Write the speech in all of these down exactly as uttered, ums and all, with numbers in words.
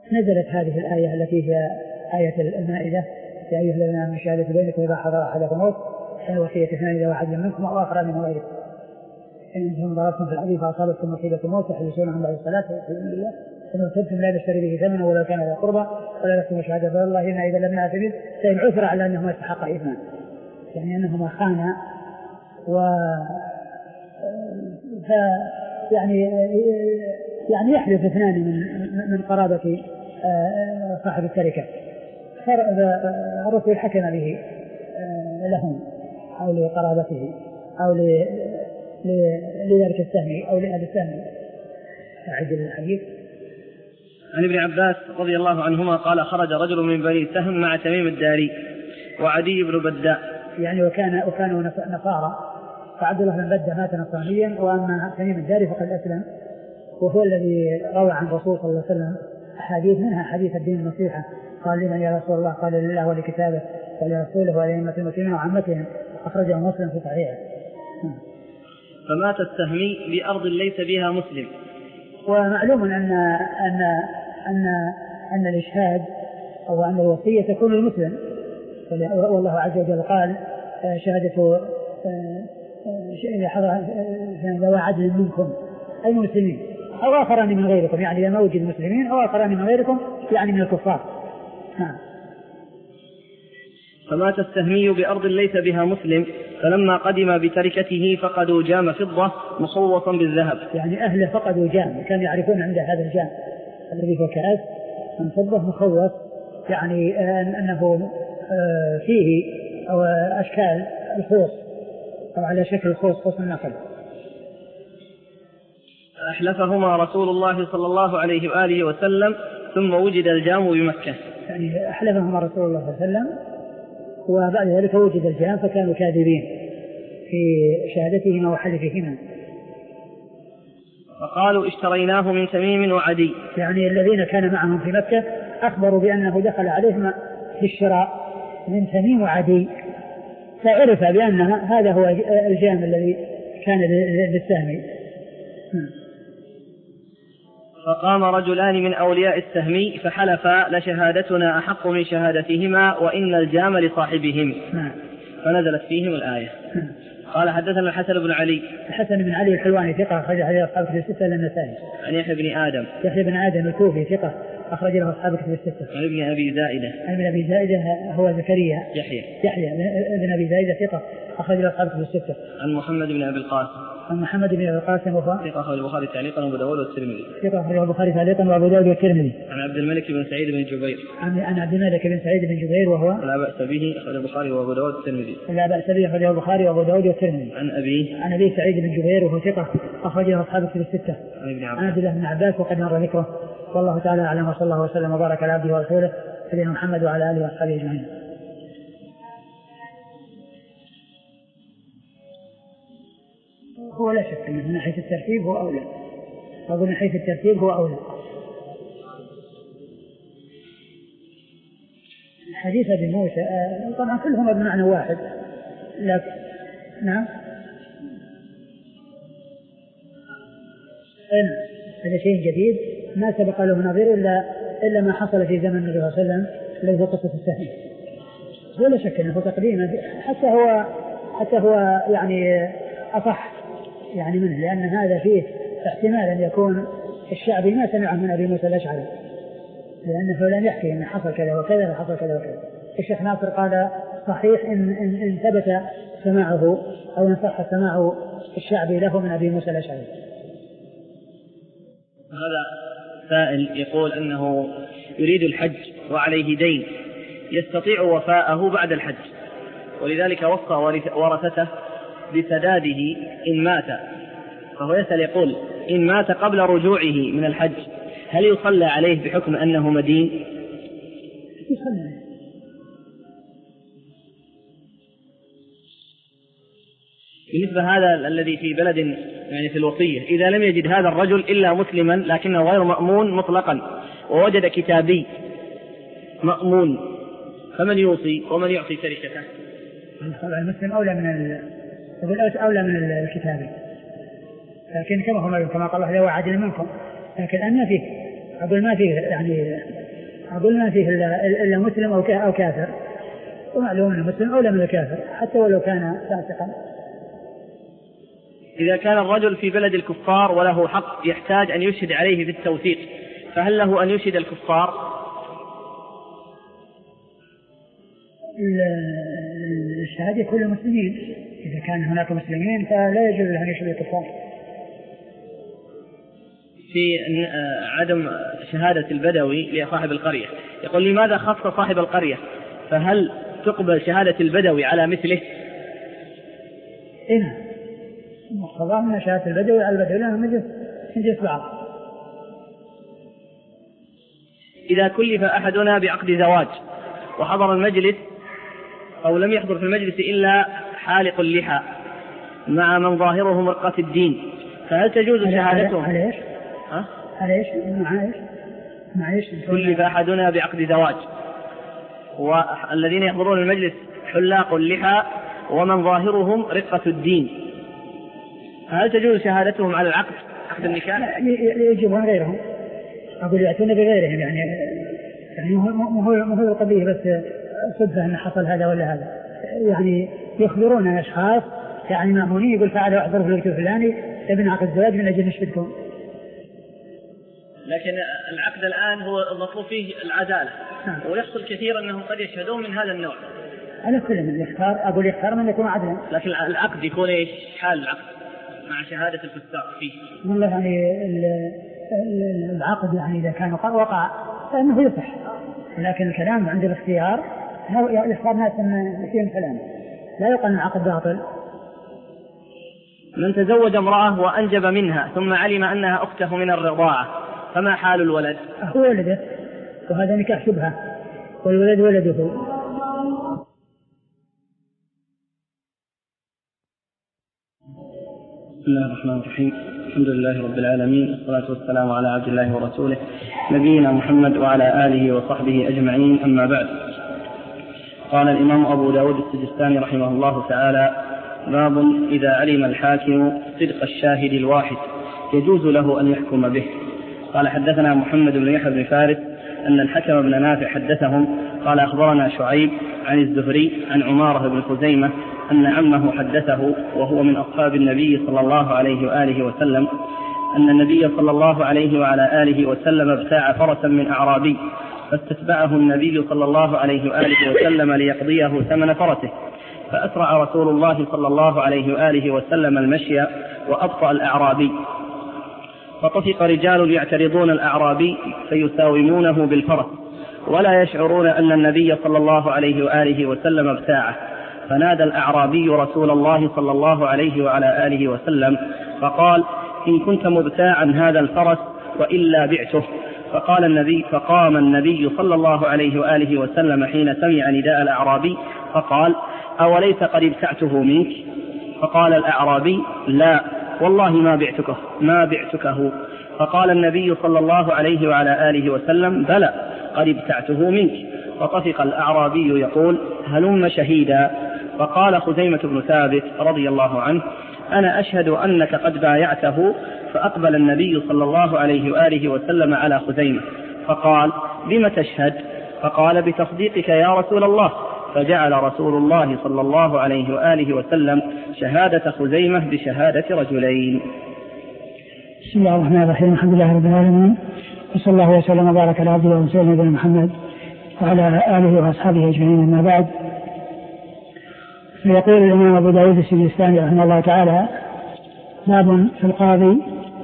نزلت هذه الآية التي هي آية المائدة: يا أيها الذين آمنوا شهادة بينكم إذا حضر أحدكم الموت وصية اثنان إذا واحد منكم أو آخر من غيركم إن أنتم ضربتم في الحديث فأصابتكم مصيبة الموت تحدثون عن بعد الصلاة ويقولون لله إن ارتبتم لا نشتري به ثمنا ولو كان ذا قربى ولا نكتم شهادة الله إن إذا لم نعتمد فإن عثر على أنهما استحقا إثما، يعني أنهما خانا و ف يعني يعني يحدث اثنان من من قرابة صاحب التركة، الرسول حكم به لهم أو لقرابته أو لذلك السهم أو لأهل السهم. أعد الحديث. عن ابن عباس رضي الله عنهما قال: خرج رجل من بني سهم مع تميم الداري وعدي بن بداء، يعني وكان وكانوا نصارى، فعبد الله بن بداء مات نصرانيا، وأما تميم الداري فقد أسلم، وهو الذي روى عن الرسول صلى الله عليه وسلم أحاديث منها حديث الدين النصيحة: قال لمن يا رسول الله؟ قال لله ولكتابه ولرسوله ولأئمة المسلمين وعامتهم، أخرجه مسلم في صحيحه. فمات السهمي بأرض ليس بها مسلم. ومعلوم أن أن أن أن الإشهاد أو أن الوصية تكون المسلم، والله عز وجل قال: شهادة ذوي عدل منكم أي مسلمين أو آخران من غيركم، يعني لما وجد مسلمين أو آخران من غيركم يعني من الكفار. نعم. فمات السهمي بأرض ليس بها مسلم، فلما قدم بتركته فقدوا جام فضة مخوصا بالذهب، يعني أهله فقدوا جام، كانوا يعرفون عنده هذا الجام الذي هو كأس من فضة مخوص، يعني أنه فيه أو أشكال الخوص أو على شكل الخوص، خوص النخل. أحلفهما رسول الله صلى الله عليه وآله وسلم ثم وجد الجام بمكة، يعني أحلفهما رسول الله صلى الله عليه وسلم وبعد ذلك وجد الجام فكانوا كاذبين في شهادتهما وحلفهما. فقالوا: اشتريناه من تميم وعدي، يعني الذين كان معهم في مكة أخبروا بأنه دخل عليهم في الشراء من تميم وعدي، فعرف بأن هذا هو الجام الذي كان للسهمي. فقام رجلان من أولياء السهمي فحلفا: لشهادتنا أحق من شهادتهما وإن الجام لصاحبهم، فنزلت فيهم الآية. قال: حدثنا الحسن بن علي. الحسن بن علي الحلواني ثقة أخرج حديث أصحاب الكتب الستة إلا النسائي. عن يحيى بن آدم. يحيى بن آدم الكوفي ثقة أخرج له أصحاب الكتب الستة. عن ابن أبي زائدة. عن ابن أبي زائدة هو زكريا. يحيى. يحيى بن أبي زائدة ثقة أخرج له أصحاب الكتب الستة. عن محمد بن أبي القاسم. عن محمد بن أبي القاسم وهو ثقة أخرج البخاري تعليقا وأبو داود والترمذي. ثقة أخرج البخاري تعليقا وأبو داود والترمذي. عن عبد الملك بن سعيد بن جبير. عن عن عبد الملك بن سعيد بن جبير وهو لا بأس به أخرج البخاري وأبو داود والترمذي. لا بأس به أخرج البخاري وأبو داود والترمذي. عن أبي عن أبي سعيد بن جبير وهو ثقة أخرج له أصحاب الكتب الستة. عن عبد الله بن عباس وقد مر ذكره. والله تعالى أعلم، وصلى الله وسلم وبارك على عبده ورسوله سيدنا محمد وعلى آله وأصحابه أجمعين. هو لا شك من ناحية الترتيب هو أولى، أقول من حيث الترتيب هو أولى. حديث أبي موسى طبعا كلهم بمعنى واحد، لكن نعم هذا شيء جديد ما سبق له نظير إلا إلا ما حصل في زمن النبي صلى الله عليه وسلم الذي هو قصة السهم. ولا شك أنه تقديمه حتى هو حتى هو يعني أصح يعني منه، لأن هذا فيه احتمال أن يكون الشعبي ما سمعه من أبي موسى الأشعري، لأنه لم يحكي أن حصل كذا وكذا وحصل كذا وكذا. الشيخ ناصر قال صحيح إن, إن, إن ثبت سماعه أو إن صح سماع الشعبي له من أبي موسى الأشعري. هذا سائل يقول أنه يريد الحج وعليه دين يستطيع وفاءه بعد الحج، ولذلك وصى ورثته بسداده إن مات، فهو يسأل يقول: إن مات قبل رجوعه من الحج هل يصلى عليه بحكم أنه مدين؟ يصلى. بالنسبة هذا الذي في بلد يعني في الوصية، إذا لم يجد هذا الرجل إلا مسلما لكنه غير مأمون مطلقا ووجد كتابي مأمون، فمن يوصي ومن يعطي تركته؟ طبعا المسلم أولى من أولى من الكتابي، لكن كما هو كما قال الله: لو عدل منكم، لكن أن فيه أقول ما فيه يعني أقول ما فيه إلا, إلا مسلم أو كافر، ومعلوم أن المسلم أولى من الكافر حتى ولو كان فاسقا. إذا كان الرجل في بلد الكفار وله حق يحتاج أن يشهد عليه في التوثيق، فهل له أن يشهد الكفار؟ الشهادة كل المسلمين، إذا كان هناك مسلمين فلا يجوز له أن يشهد الكفار. في عدم شهادة البدوي لصاحب القرية، يقول لماذا خص صاحب القرية؟ فهل تقبل شهادة البدوي على مثله؟ إيه، مقتضى من شهادة البدوي على البدوي لأنه من جنس بعض. إذا كلف أحدنا بعقد زواج وحضر المجلس أو لم يحضر في المجلس إلا حالق اللحى مع من ظاهره مرقة الدين، فهل تجوز شهادتهم؟ على إيش؟ ها؟ على إيش؟ مع إيش؟ مع إيش؟ كلف أحدنا بعقد زواج والذين يحضرون المجلس حلاق اللحى ومن ظاهرهم رقة الدين، هل تجوز شهادتهم على العقد، عقد النكاح؟ يجيبون غيرهم، أقول يأتون بغيرهم، يعني يعني مو هو مو هو القضية بس صدفة أن حصل هذا ولا هذا، يعني يخبرون أشخاص يعني مأمونين، يقول تعالوا احضروا في الوقت الفلاني ابن عقد الزواج من أجل نشهدكم. لكن العقد الآن هو المطلوب فيه العدالة، ويحصل كثير أنهم قد يشهدون من هذا النوع. على كل من يختار، أقول يختار من يكون عدلا، لكن العقد يكون إيش حال العقد مع شهادة الفساق فيه؟ والله يعني العقد يعني إذا كان وقع فإنه يصح، لكن الكلام عند الاختيار يختار ناس فيهم كلام، لا يقال العقد باطل. من تزوج امرأة وأنجب منها ثم علم أنها أخته من الرضاعة فما حال الولد؟ هو ولده، وهذا نكاح شبهة، والولد ولده. بسم الله الرحمن الرحيم، الحمد لله رب العالمين، والصلاة والسلام على عبد الله ورسوله نبينا محمد وعلى آله وصحبه أجمعين، أما بعد. قال الإمام أبو داود السجستاني رحمه الله تعالى: باب إذا علم الحاكم صدق الشاهد الواحد يجوز له أن يحكم به. قال حدثنا محمد بن يحيى بن فارس أن الحكم بن نافع حدثهم قال أخبرنا شعيب عن الزهري عن عمارة بن خزيمة أن عمه حدثه وهو من أصحاب النبي صلى الله عليه وآله وسلم أن النبي صلى الله عليه وعلى آله وسلم ابتاع فرسا من أعرابي فاستتبعه النبي صلى الله عليه وآله وسلم ليقضيه ثمن فرسه، فأسرع رسول الله صلى الله عليه وآله وسلم المشي وأبطأ الأعرابي، فطفق رجال يعترضون الأعرابي فيساومونه بالفرس ولا يشعرون أن النبي صلى الله عليه وآله وسلم ابتاعه، فنادى الأعرابي رسول الله صلى الله عليه وعلى آله وسلم فقال: إن كنت مبتاعا هذا الفرس وإلا بعته. فقال النبي فقام النبي صلى الله عليه وآله وسلم حين سمع نداء الأعرابي فقال: أوليس قد ابتعته منك؟ فقال الأعرابي: لا والله ما بعتكه ما بعتكه. فقال النبي صلى الله عليه وعلى آله وسلم: بلى قد ابتعته منك. فطفق الأعرابي يقول: هلم شهيدا. فقال خزيمة بن ثابت رضي الله عنه: أنا أشهد أنك قد بايعته. فأقبل النبي صلى الله عليه وآله وسلم على خزيمة فقال: بم تشهد؟ فقال: بتصديقك يا رسول الله. فجعل رسول الله صلى الله عليه وآله وسلم شهادة خزيمة بشهادة رجلين. بسم الله الرحمن الرحيم، الحمد لله رب العالمين، وصلى الله وسلم وبارك على عبده ورسوله نبينا محمد وعلى آله وأصحابه أجمعين، أما بعد. فيقول الإمام أبو داود السجستاني رحمه الله تعالى: باب في القاضي.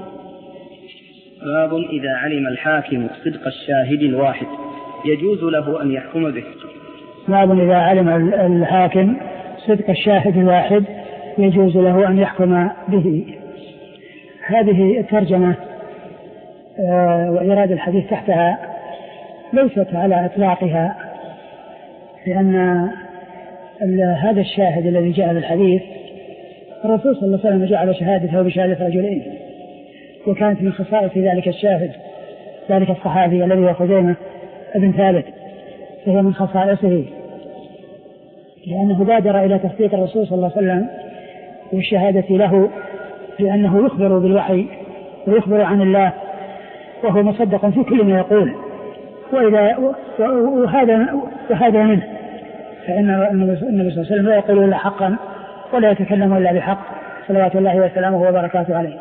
باب إذا علم الحاكم صدق الشاهد الواحد يجوز له أن يحكم به. باب إذا علم الحاكم صدق الشاهد الواحد يجوز له أن يحكم به. هذه الترجمة وإيراد الحديث تحتها ليست على إطلاقها، لأن هذا الشاهد الذي جاء بالحديث الرسول صلى الله عليه وسلم جعل شهادته بشهادة رجلين، وكانت من خصائص ذلك الشاهد ذلك الصحابي الذي هو خزيمة بن ثابت، فهي من خصائصه لأنه بادر إلى تصديق الرسول صلى الله عليه وسلم والشهادة له، لأنه يخبر بالوحي ويخبر عن الله وهو مصدق في كل ما يقول، وإذا وهذا وهذا منه، فإن النبي صلى الله عليه وسلم لا يقول إلا حقا ولا يتكلم إلا بحق صلوات الله وسلامه وبركاته عليه.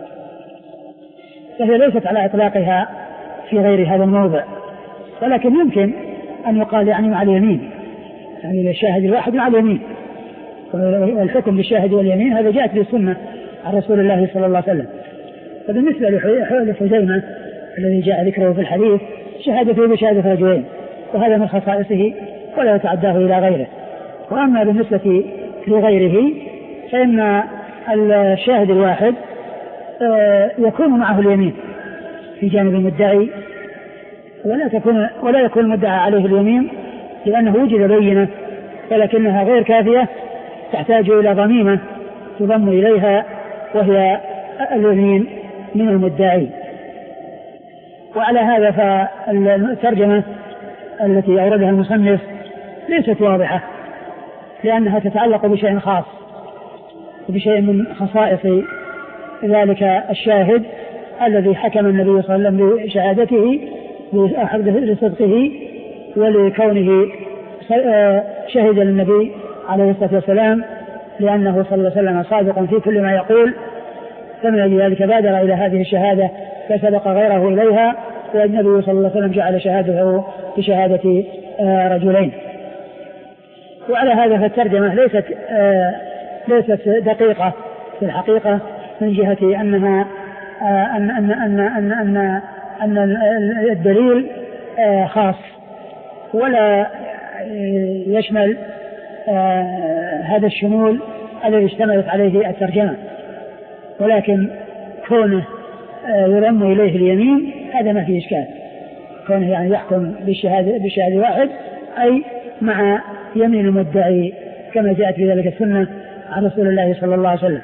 فهي ليست على إطلاقها في غير هذا الموضع، ولكن يمكن أن يقال يعني مع اليمين، يعني الشاهد الواحد مع اليمين، والحكم بالشاهد واليمين هذا جاءت بالسنة عن رسول الله صلى الله عليه وسلم. فبالنسبة لحزيمة الذي جاء ذكره في الحديث شهادته بشهادة رجلين، وهذا من خصائصه ولا يتعداه إلى غيره. وأما بالنسبة لغيره فإن الشاهد الواحد يكون معه اليمين في جانب المدعي، ولا تكون ولا يكون المدعى عليه اليمين لأنه وجد بينة، ولكنها غير كافية، تحتاج إلى ضميمة تضم إليها وهي اليمين من المدعي. وعلى هذا فالترجمة التي أوردها المصنف ليست واضحة، لأنها تتعلق بشيء خاص وبشيء من خصائص ذلك الشاهد الذي حكم النبي صلى الله عليه وسلم بشهادته لصدقه ولكونه شهد للنبي عليه الصلاة والسلام، لأنه صلى الله عليه وسلم صادق في كل ما يقول، فمن أجل ذلك بادر إلى هذه الشهادة فسبق غيره إليها، والنبي صلى الله عليه وسلم جعل شهادته بشهادة رجلين. وعلى هذا فالترجمة ليست ليست دقيقة في الحقيقة من جهة أنها أن أن أن أن أن, أن الدليل خاص ولا يشمل هذا الشمول الذي اشتملت عليه الترجمة، ولكن كونه يضم إليه اليمين هذا ما فيه إشكال، كونه يعني يحكم بالشهادة بشهادة واحد أي مع يمين المدعي كما جاءت في ذلك السنة عن رسول الله صلى الله عليه وسلم.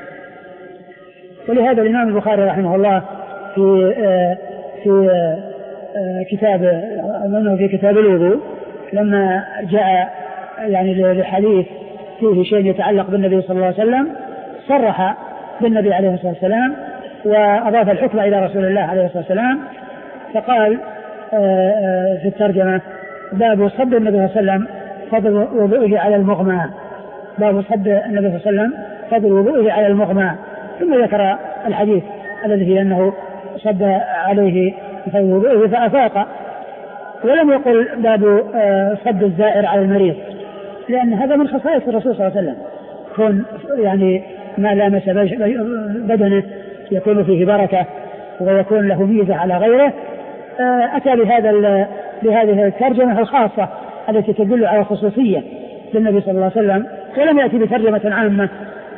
ولهذا الإمام البخاري رحمه الله في في كتاب منه في كتاب الوضوء لما جاء يعني الحديث فيه شيء يتعلق بالنبي صلى الله عليه وسلم صرح بالنبي عليه الصلاة والسلام وأضاف الحكم إلى رسول الله عليه الصلاة والسلام، فقال في الترجمة باب صب النبي صلى الله عليه وسلم فضل وضوءه على المغمى، باب صب النبي صلى الله عليه وسلم فضل وضوءه على المغمى، ثم ذكر الحديث الذي فيه أنه صب عليه فضل وضوءه فأفاق، ولم يقل باب صب الزائر على المريض، لأن هذا من خصائص الرسول صلى الله عليه وسلم، كون يعني ما لامس بدنه يكون فيه بركة ويكون له ميزة على غيره. أتى بهذا بهذه الترجمة الخاصة التي تدل على خصوصية للنبي صلى الله عليه وسلم، ولم يأتي بترجمة عامة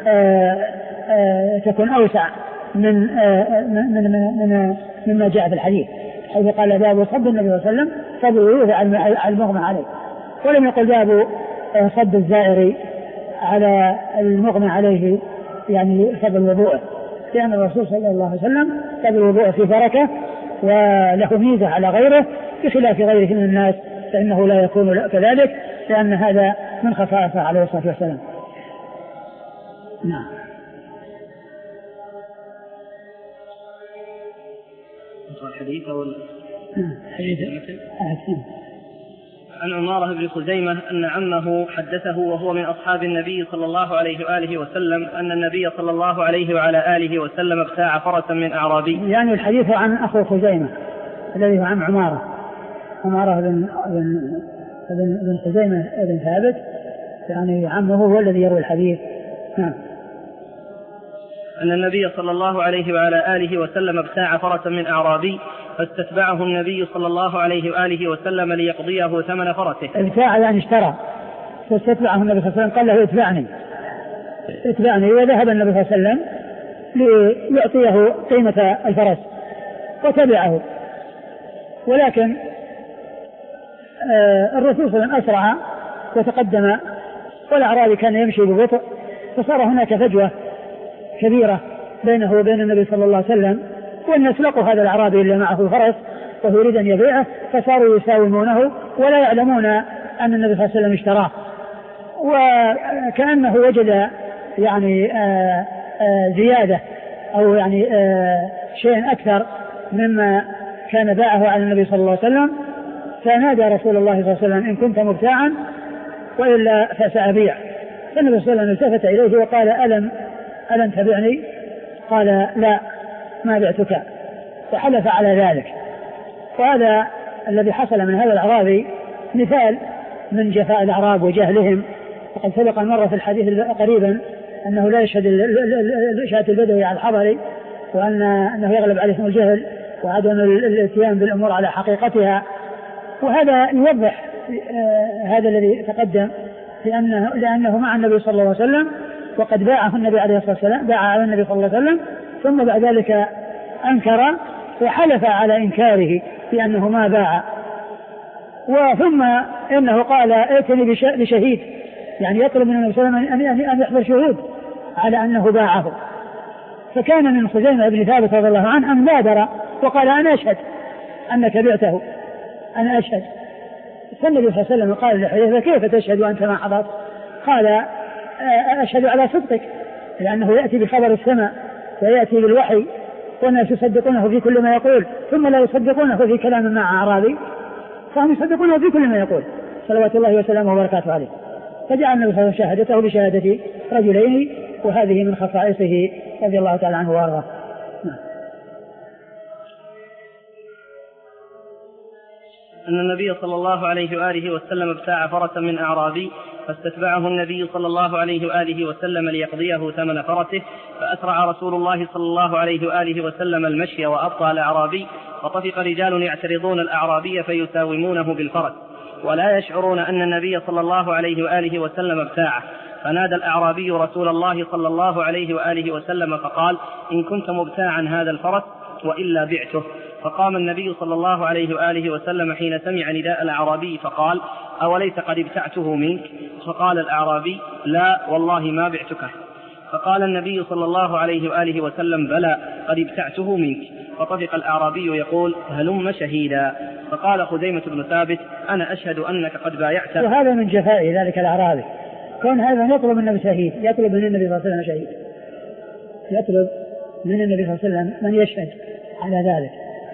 تكون أوسع من من من مما جاء في الحديث، حيث قال باب صب النبي صلى الله عليه وسلم فضل وضوءه على المغمى عليه، ولم يقل باب صب الزائر على المغمى عليه يعني فضل وضوءه، لأن الرسول صلى الله عليه وسلم فضل وضوءه في بركة وله ميزة على غيره بخلاف غيره من الناس، فإنه لا يكون كذلك، لأن هذا من خصائصه عليه الصلاة والسلام. نعم. الحديث أو حديث عن عمارة بن خزيمة أن عمه حدثه وهو من أصحاب النبي صلى الله عليه وآله وسلم أن النبي صلى الله عليه وعلى آله وسلم ابتاع فرسا من أعرابي. يعني الحديث عن أخو خزيمة الذي هو عن عمارة عمارة بن بن بن خزيمة بن ثابت، يعني عمه هو الذي يروي الحديث. نعم. أن النبي صلى الله عليه وعلى آله وسلم ابتاع فرسا من أعرابي فاستتبعه النبي صلى الله عليه وآله وسلم ليقضيه ثمن فرسه. ابتاع يعني اشترى، فاستتبعه النبي صلى الله عليه وسلم قال له اتبعني اتبعني، وذهب النبي صلى الله عليه وسلم ليعطيه قيمة الفرس وتبعه، ولكن آه الرسول صلى الله عليه وسلم أسرع وتقدم، والأعرابي كان يمشي ببطء، فصار هناك فجوة كبيرة بينه وبين النبي صلى الله عليه وسلم، والناس لقوا هذا الأعرابي اللي معه فرس وهو يريد أن يبيعه، فصاروا يساومونه ولا يعلمون أن النبي صلى الله عليه وسلم اشتراه، وكأنه وجد يعني آآ آآ زيادة أو يعني شيء أكثر مما كان باعه على النبي صلى الله عليه وسلم، فنادى رسول الله صلى الله عليه وسلم إن كنت مبتاعا وإلا فسأبيع. فالنبي صلى الله عليه وسلم التفت إليه وقال ألم ألم تبعني؟ قال لا ما بعتك، فحلف على ذلك. وهذا الذي حصل من هذا الأعرابي مثال من جفاء الأعراب وجهلهم. وقد سبق مرة في الحديث قريبا أنه لا يشهد شهادة البدوي على الحضري، وأن أنه يغلب عليهم الجهل وعدم الاتيان بالأمور على حقيقتها. وهذا يوضح آه هذا الذي تقدم، لأنه, لأنه مع النبي صلى الله عليه وسلم وقد باعه النبي عليه الصلاة والسلام، باع على النبي صلى الله عليه وسلم، ثم بعد ذلك أنكر وحلف على إنكاره بأنه ما باع. وثم إنه قال ائتني بشهيد، يعني يطلب من النبي صلى الله عليه وسلم أن يحضر شهود على أنه باعه. فكان من خزيمة بن ثابت رضي الله عنه أن بادر وقال أنا أشهد أنك بعته، أنا أشهد. فالنبي صلى الله عليه وسلم قال لحذيفة كيف تشهد وأنت ما حضرت؟ قال أشهد على صدقك، لأنه يأتي بخبر السماء ويأتي بالوحي والناس يصدقونه في كل ما يقول، ثم لا يصدقونه في كلام مع أعرابي، فهم يصدقونه في كل ما يقول صلوات الله وسلامه وبركاته عليه. فجعل النبي صلى الله عليه وسلم شهادته بشهادة رجلين، وهذه من خصائصه رضي الله تعالى عنه وارضاه. أن النبي صلى الله عليه وآله وسلم ابتاع فرسا من أعرابي، فاستتبعه النبي صلى الله عليه وآله وسلم ليقضيه ثمن فرسه، فأسرع رسول الله صلى الله عليه وآله وسلم المشي وأبطأ الأعرابي، فطفق رجال يعترضون الأعرابي فيساومونه بالفرس ولا يشعرون أن النبي صلى الله عليه وآله وسلم ابتاعه. فنادى الأعرابي رسول الله صلى الله عليه وآله وسلم فقال إن كنت مبتاعا هذا الفرس وإلا بعته. فقام النبي صلى الله عليه وآله وسلم حين سمع نداء الأعرابي فقال أوليس قد ابتعته منك؟ فقال الأعرابي لا والله ما بعتك. فقال النبي صلى الله عليه وآله وسلم بلى قد ابتعته منك. فطفق الأعرابي يقول هلم شهيدا. فقال خزيمة بن ثابت أنا أشهد أنك قد بايعته. وهذا من جفاء ذلك الأعرابي، كون هذا يطلب من النبي شهيد، يطلب من النبي صلى الله عليه وسلم شهيد، يطلب من النبي صلى الله عليه وسلم من يشهد على ذلك.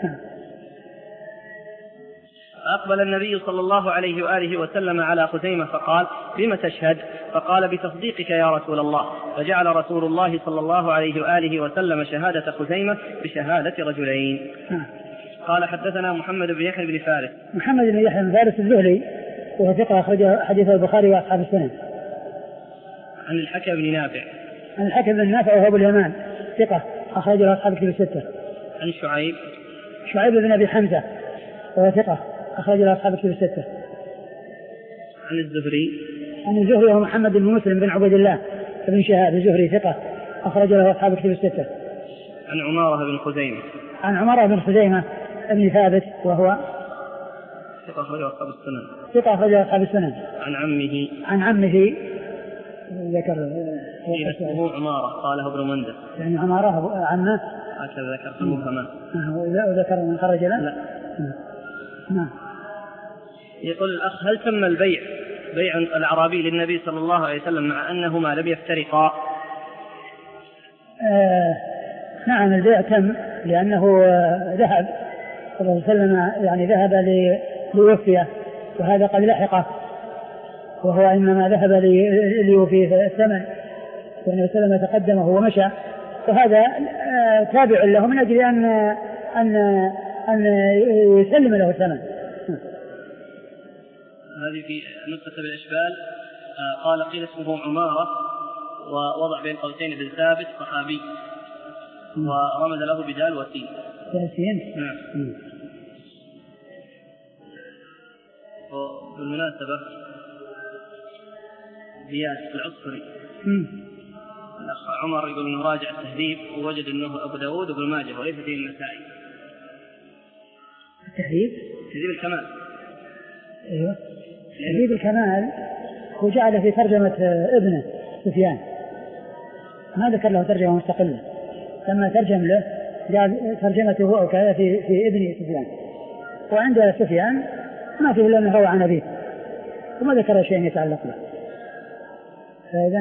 فأقبل النبي صلى الله عليه وآله وسلم على خزيمة فقال بما تشهد؟ فقال بتصديقك يا رسول الله. فجعل رسول الله صلى الله عليه وآله وسلم شهادة خزيمة بشهادة رجلين. قال حدثنا محمد بن يحيى بن فارس. محمد بن يحيى بن فارس الزهري وهو ثقة أخرج حديث البخاري وأصحاب السنن. عن الحكم بن نافع. عن الحكم بن نافع وهو أبو اليمان ثقة أخرج له أصحاب الكتب الستة. عن شعيب. شعيب بن أبي حمزة وهو ثقة أخرج له أصحاب الكتب الستة. عن الزهري. عن الزهري وهو محمد بن مسلم بن عبد الله بن شهاب الزهري ثقة أخرج له أصحاب الكتب الستة. عن عمارة بن خزيمة. عن عمارة بن خزيمة بن ثابت وهو ثقة أخرج له أصحاب السنن. ثقة أخرج له أصحاب السنن. عن عمه. عن عمه ذكر اسمه عمارة قاله ابن منده. يعني عمارة عمه هكذا ذكر في المفهمات. وذكر من خرج له. لا. نعم. يقول الأخ هل تم البيع بيع الأعرابي للنبي صلى الله عليه وسلم مع أنهما لم يفترقا؟ آه نعم البيع تم، لأنه ذهب صلى الله عليه وسلم يعني ذهب ليوفيه، وهذا قد لحقه، وهو إنما ذهب ليوفي الثمن، والنبي صلى الله عليه وسلم تقدمه ومشى، وهذا آه تابع له من أجل أن أن أن يسلم له الثمن. هذه في نقطة بالإشبال. آه قال قيل اسمه عمارة ووضع بين قوسين بن ثابت صحابي ورمز له بدال وسين. وسين. نعم. وبالمناسبة زياد العصفري الأخ عمر يقول إنه راجع التهذيب ووجد إنه أبو داود وابن ماجه وليس فيه النسائي. التهذيب؟ تهذيب الكمال. أيوه. تهذيب الكمال وجعل في ترجمة ابنه سفيان، ما ذكر له ترجمة مستقلة، لما ترجم له جاء ترجمته هو وكذا في في ابن سفيان، وعند سفيان ما فيه إلا أنه روى عن أبيه وما ذكر شيء يتعلق به. فإذا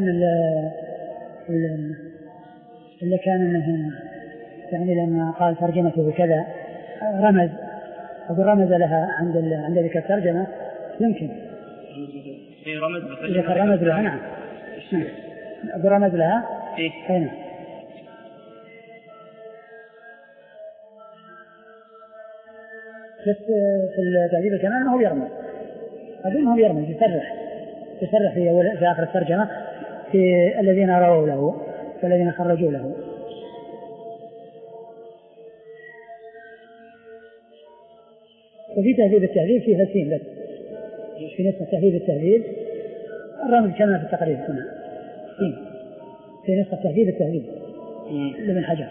اللي كان انه يعني لما قال ترجمته بكذا رمز أقول رمز لها عند عند ذلك الترجمة يمكن إذا كان رمز لها نعم أقول رمز لها أين بس في التعذيب الكمال هو يرمز أظنه يرمز يسرح يسرح في, في آخر الترجمة في الذين رووا له والذين خرجوا له. وفي تهذيب التهذيب فيها سين بس في نسخة تهذيب التهذيب الرمز كما في التقريب هنا سين في نسخة تهذيب التهذيب لابن حجر.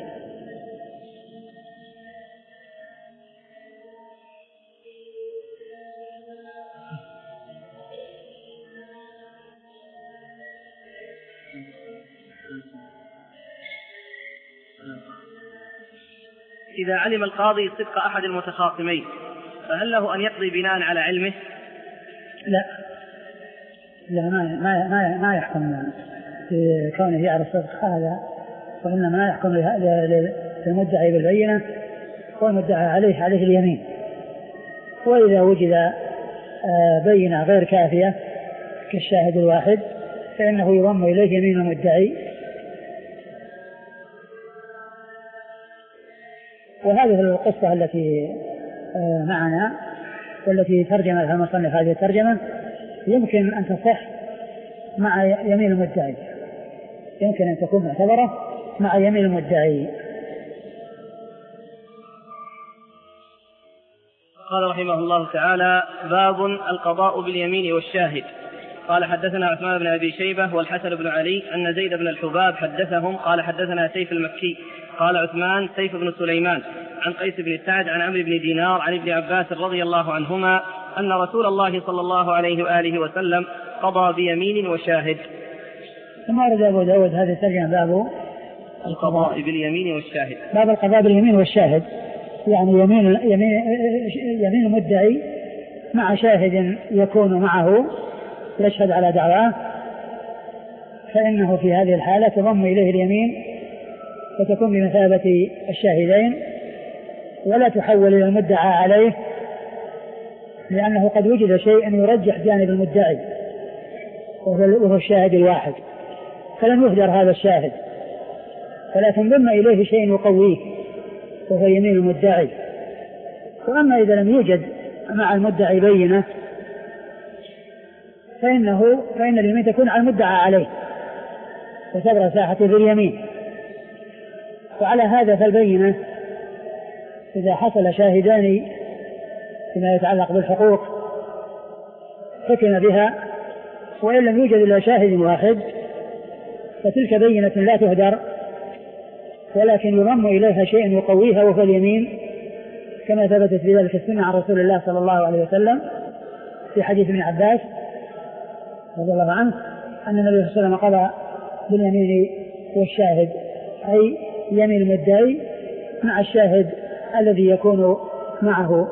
إذا علم القاضي صدق أحد المتخاصمين فهل له أن يقضي بناء على علمه؟ لا لا ما ما ما, ما يحكم في كونه يعرف صدق هذا وإنما يحكم للمدعي بالبينة والمدعى عليه عليه اليمين. وإذا وجد بينة غير كافية كالشاهد الواحد فإنه يضم إليه يمين المدعي. وهذه القصة التي معنا والتي ترجم لها المصنف هذه الترجمة يمكن أن تصح مع يمين المدعي يمكن أن تكون معتبرة مع يمين المدعي. قال رحمه الله تعالى باب القضاء باليمين والشاهد. قال حدثنا عثمان بن أبي شيبة والحسن بن علي أن زيد بن الحباب حدثهم قال حدثنا سيف المكي قال عثمان سيف بن سليمان عن قيس بن سعد عن عمرو بن دينار عن ابن عباس رضي الله عنهما أن رسول الله صلى الله عليه وآله وسلم قضى بيمين وشاهد. ثم أرد أبو داود هذه الترجمة باب القضاء باليمين والشاهد. باب القضاء باليمين والشاهد يعني يمين يمين يمين المدعي مع شاهد يكون معه يشهد على دعواه فإنه في هذه الحالة تضم إليه اليمين وتكون بمثابة الشاهدين ولا تحول إلى المدعى عليه لأنه قد وجد شيء يرجح جانب المدعي وهو الشاهد الواحد فلن يهدر هذا الشاهد فلا تنضم إليه شيء يقويه وهو يمين المدعي. وأما إذا لم يوجد مع المدعي بينة فإنه فإن اليمين تكون على المدعى عليه وتبرى ساحته باليمين. وعلى هذا فالبينة إذا حصل شاهدان فيما يتعلق بالحقوق حكم بها وإن لم يوجد إلا شاهد واحد فتلك بينة لا تهدر ولكن يضم إليها شيء يقويها وهو اليمين كما ثبتت بذلك السنة عن رسول الله صلى الله عليه وسلم في حديث ابن عباس رضي الله عنه أن النبي صلى الله عليه وسلم قضى باليمين والشاهد أي يمين المدعي مع الشاهد الذي يكون معه.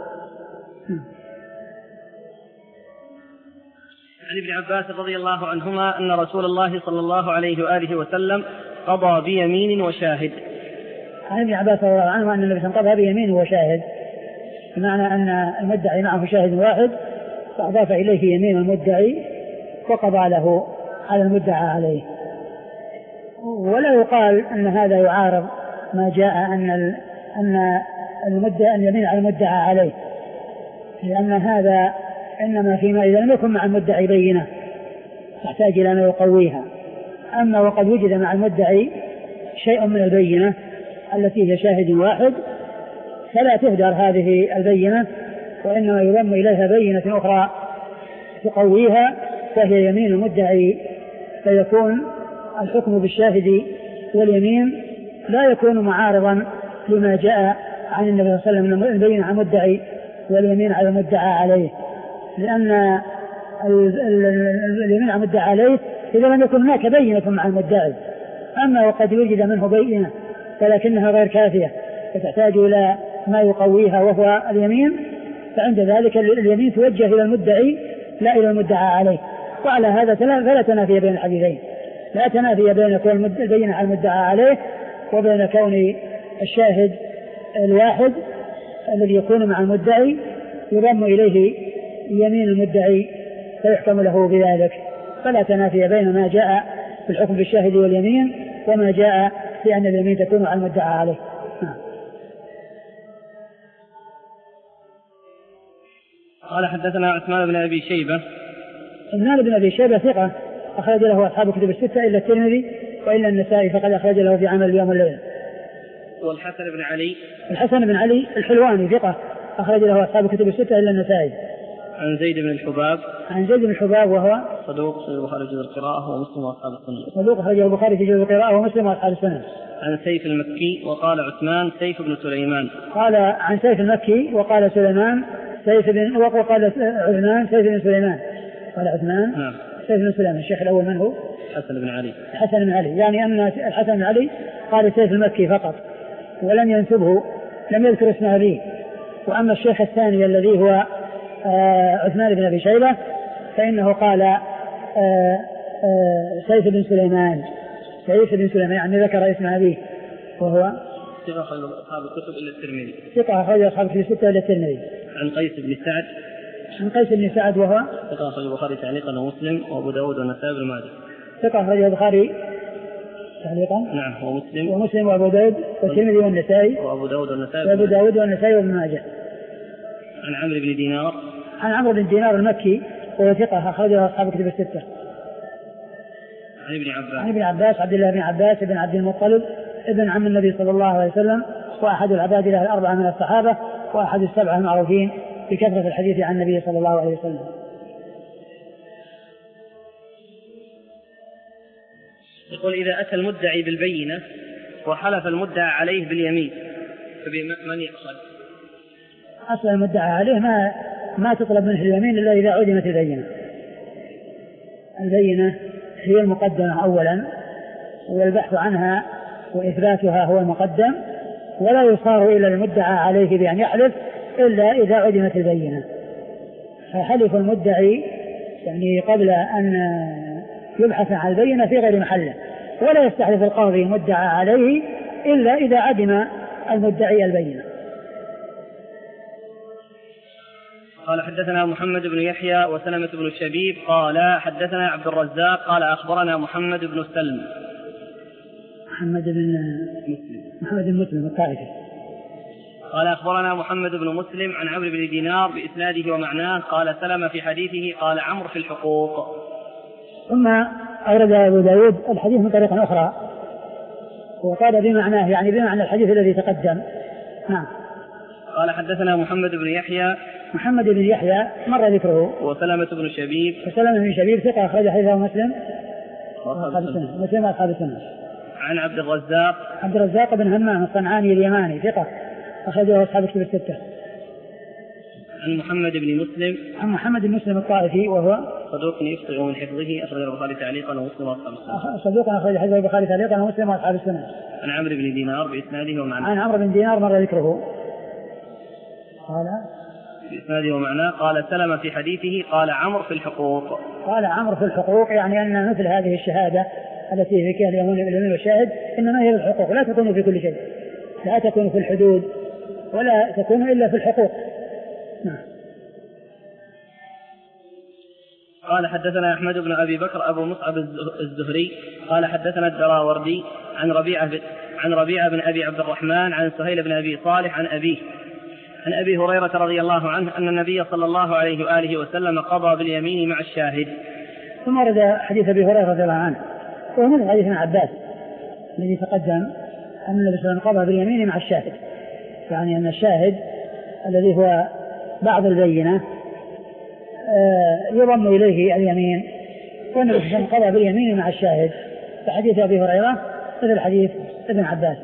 عن ابن عباس رضي الله عنهما أن رسول الله صلى الله عليه وآله وسلم قضى بيمين وشاهد. عن ابن عباس رضي الله عنه أن النبي صلى الله عليه وسلم قضى بيمين وشاهد بمعنى أن المدعي معه شاهد واحد فأضاف إليه يمين المدعي وقضى له على المدعى عليه. ولا يقال أن هذا يعارض ما جاء أن أن المدعى اليمين على المدعى عليه لأن هذا إنما فيما إذا لم يكن مع المدعي بينة تحتاج إلى ما يقويها. أما وقد وجد مع المدعي شيء من البينة التي هي شاهد واحد فلا تهدر هذه البينة وإنما يضم إليها بينة أخرى تقويها وهي يمين المدعي فيكون الحكم بالشاهد واليمين لا يكون معارضا لما جاء عن النبي صلى الله عليه وسلم من البينة على المدعي واليمين على المدعى عليه لأن اليمين على المدعى عليه إذا لم يكن هناك بينة مع المدعي. أما وقد وجد منه بينة ولكنها غير كافية فتحتاج إلى ما يقويها وهو اليمين فعند ذلك اليمين توجه إلى المدعي لا إلى المدعى عليه. وعلى هذا فلا تنافي بين الحديثين لا تنافي بين كون البينة على المدعى عليه وبين كون الشاهد الواحد الذي يكون مع المدعي يضم إليه يمين المدعي فيحكم له بذلك، فلا تنافي بين ما جاء في الحكم بالشاهد واليمين وما جاء في أن اليمين تكون على المدعى عليه. قال حدثنا عثمان بن أبي شيبة. عثمان بن أبي شيبة ثقة أخرج له أصحاب الكتب الستة إلا الترمذي وإلا النسائي فقد أخرج له في عمل اليوم والليلة. والحسن بن علي. الحسن بن علي الحلواني ثقة أخرج له أصحاب الكتب الستة إلا النسائي. عن زيد بن الحباب. عن زيد بن الحباب وهو صدوق في البخاري جزء القراءة ومسلم وأصحاب السنة. صدوق أخرجه البخاري في جزء القراءة ومسلم وأصحاب السنة. عن سيف المكي وقال عثمان سيف بن سليمان. قال عن سيف المكي وقال سليمان سيف بن وقال عثمان سيف بن سليمان. قال عثمان نعم. سيف بن سليمان. الشيخ الأول من هو؟ الحسن بن علي. الحسن بن علي، يعني أن الحسن بن علي قال سيف المكي فقط ولم ينسبه، لم يذكر اسم أبيه. وأما الشيخ الثاني الذي هو آه عثمان بن أبي شيبة فإنه قال آه آه سيف بن سليمان سيف بن سليمان، يعني ذكر اسم أبيه وهو ثقة أخرج أصحاب الكتب إلا الترمذي. ثقة أخرج أصحاب الكتب الستة إلا الترمذي. عن قيس بن سعد. عن قيس بن سعد وهو ثقة أخرج البخاري تعليقا ومسلم وأبو داود والنسائي بن ماجه. ثقة أخرج البخاري تعليقا. نعم. ومسلم ومسلم وأبو داود والترمذي والنسائي وأبو داود والنسائي وأبو داود والنسائي وابن ماجه. عن عمرو بن دينار. عن عمرو بن دينار المكي وهو ثقة أخرجه أصحاب الكتب الستة. عن ابن عباس. عن ابن عباس عبد الله بن عباس بن عبد المطلب ابن عم النبي صلى الله عليه وسلم وأحد العباد له الأربعة من الصحابة وأحد السبعة المعروفين بكثرة الحديث عن النبي صلى الله عليه وسلم. يقول إذا أتى المدعي بالبينة وحلف المدعى عليه باليمين فبمن يأخذ؟ أصل المدعى عليه ما ما تطلب منه اليمين إلا إذا عدمت البينة. البينة هي المقدمة أولا والبحث عنها وإثباتها هو المقدم، ولا يصار إلى المدعى عليه بأن يحلف إلا إذا عدمت البينة. فحلف المدعي يعني قبل أن يبحث عن البينة في غير محله، ولا يستحلف القاضي المدعى عليه إلا إذا عدم المدعي البينة. قال حدثنا محمد بن يحيى وسلمة بن الشبيب قال حدثنا عبد الرزاق قال أخبرنا محمد بن سلم. محمد بن مسلم محمد بن مسلم الطائفي. قال أخبرنا محمد بن مسلم عن عمرو بن دينار بإسناده ومعناه قال سلم في حديثه قال عمرو في الحقوق. ثم أورد أبو داود الحديث من طريق أخرى وقال بمعناه يعني بمعنى الحديث الذي تقدم. نعم. قال حدثنا محمد بن يحيى. محمد بن يحيى مر ذكره. وسلمة بن شبيب. وسلمة بن شبيب ثقة أخرج حديثه مسلم وأصحاب السنة. مسلم وأصحاب السنة. عن عبد الرزاق. عبد الرزاق بن همام الصنعاني اليماني ثقة أخرجه أصحاب الكتب الستة. عن محمد بن مسلم. عن محمد بن مسلم الطائفي وهو صدوق يخطئ من حفظه أخرج البخاري تعليقا ومسلم وأصحاب السنة. صدوق أخرج حديث البخاري تعليقا ومسلم وأصحاب السنة. عن عمرو بن دينار بإسناده ومعناه. عن عمرو بن دينار مر ذكره. قال بإسناده ومعناه قال سلم في حديثه قال عمرو في الحقوق. قال عمرو في الحقوق يعني أن مثل هذه الشهادة التي في كيان اليمين والشاهد إنما هي الحقوق، لا تكون في كل شيء، لا تكون في الحدود ولا تكون إلا في الحقوق. نعم. قال حدثنا أحمد بن أبي بكر أبو مصعب الزهري قال حدثنا الدراوردي عن ربيعة عن ربيعة بن أبي عبد الرحمن عن سهيل بن أبي صالح عن أبيه عن أبي هريرة رضي الله عنه أن النبي صلى الله عليه وآله وسلم قضى باليمين مع الشاهد. ثم ورد حديث أبي هريرة رضي الله عنه وهو من حديث ابن عباس الذي تقدم أن النبي صلى الله عليه وسلم قضى باليمين مع الشاهد، يعني أن الشاهد الذي هو بعض البينة يضم إليه اليمين، والنبي صلى الله عليه وسلم قضى باليمين مع الشاهد في حديث أبي هريرة مثل حديث ابن عباس.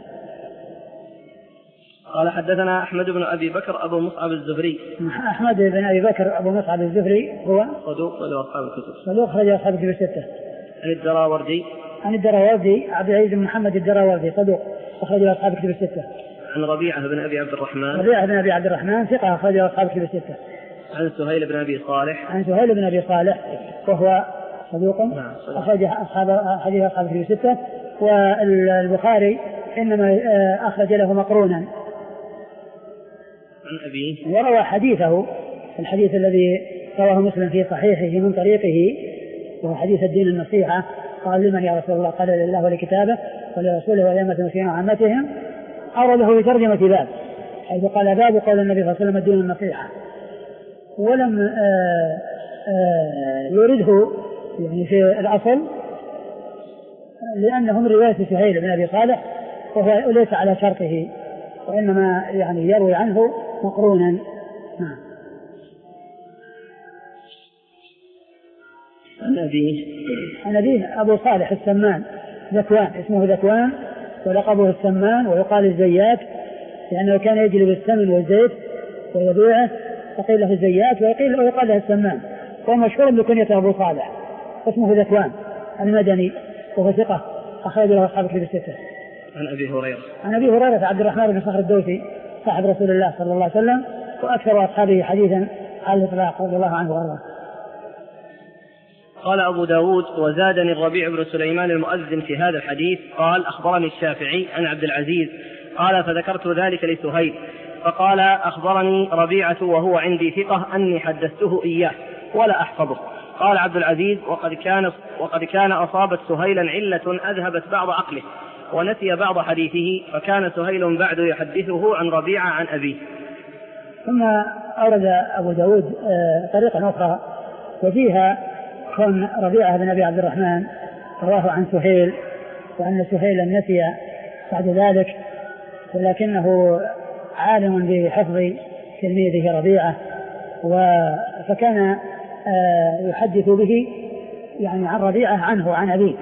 قال حدثنا أحمد بن أبي بكر أبو مصعب الزهري. أحمد بن أبي بكر أبو مصعب الزهري هو صدوق أخرج أصحاب الكتب. صدوق أخرج أصحاب الكتب الستة. عن الدراوردي. عن الدراوردي عبد العزيز بن محمد الدراوردي صدوق أخرج أصحاب الكتب الستة. عن ربيعة بن أبي عبد الرحمن. ربيعة بن أبي عبد الرحمن ثقة أخرج أصحاب الكتب الستة. عن سهيل بن أبي صالح. عن سهيل بن أبي صالح وهو صدوق أخرج أصحاب حديث أصحاب الكتب الستة. والبخاري إنما أخرج له مقرونا. عن أبيه وروى حديثه الحديث الذي رواه مسلم في صحيحه من طريقه وهو حديث الدين النصيحة. قال لمن يا رسول الله؟ قال لله ولكتابه ولرسوله ولأئمة المسلمين وعامتهم. أورده في ترجمة باب حيث قال باب قول النبي صلى الله عليه وسلم الدين النصيحة، ولم آآ آآ يرده يعني في الأصل لأنه من رواية سهيل بن أبي صالح وهو ليس على شرطه وإنما يعني يروي عنه مقرونا. نعم. عن أبيه عن أبيه أبو صالح السمان ذكوان، اسمه ذكوان ولقبه السمان ويقال الزيات لأنه كان يجلب السمن والزيت ويبيعه فقيل له الزيات ويقيل ويقال له السمان، وهو مشهور بكنيته أبو صالح اسمه ذكوان المدني وهو ثقة أخرج له أصحاب الكتب الستة. عن أبي هريرة عن أبي هريرة عبد الرحمن بن صخر الدوسي صاحب رسول الله صلى الله عليه وسلم وأكثر أصحابه حديثا على الإطلاق رضي الله عنه وارضاه. قال أبو داود وزادني الربيع بن سليمان المؤذن في هذا الحديث قال أخبرني الشافعي عن عبد العزيز قال فذكرت ذلك لسهيل فقال أخبرني ربيعة وهو عندي ثقة أني حدثته إياه ولا أحفظه. قال عبد العزيز وقد كان, وقد كان أصابت سهيلا علة أذهبت بعض عقله ونسي بعض حديثه فكان سهيل بعد يحدثه عن ربيعة عن أبيه. ثم أورد أبو داود طريقة أخرى وفيها كون ربيعة بن أبي عبد الرحمن رواه عن سهيل وأن سهيلا نسي بعد ذلك ولكنه عالم بحفظ تلميذه ربيعة فكان يحدث به يعني عن ربيعة عنه عن أبيه.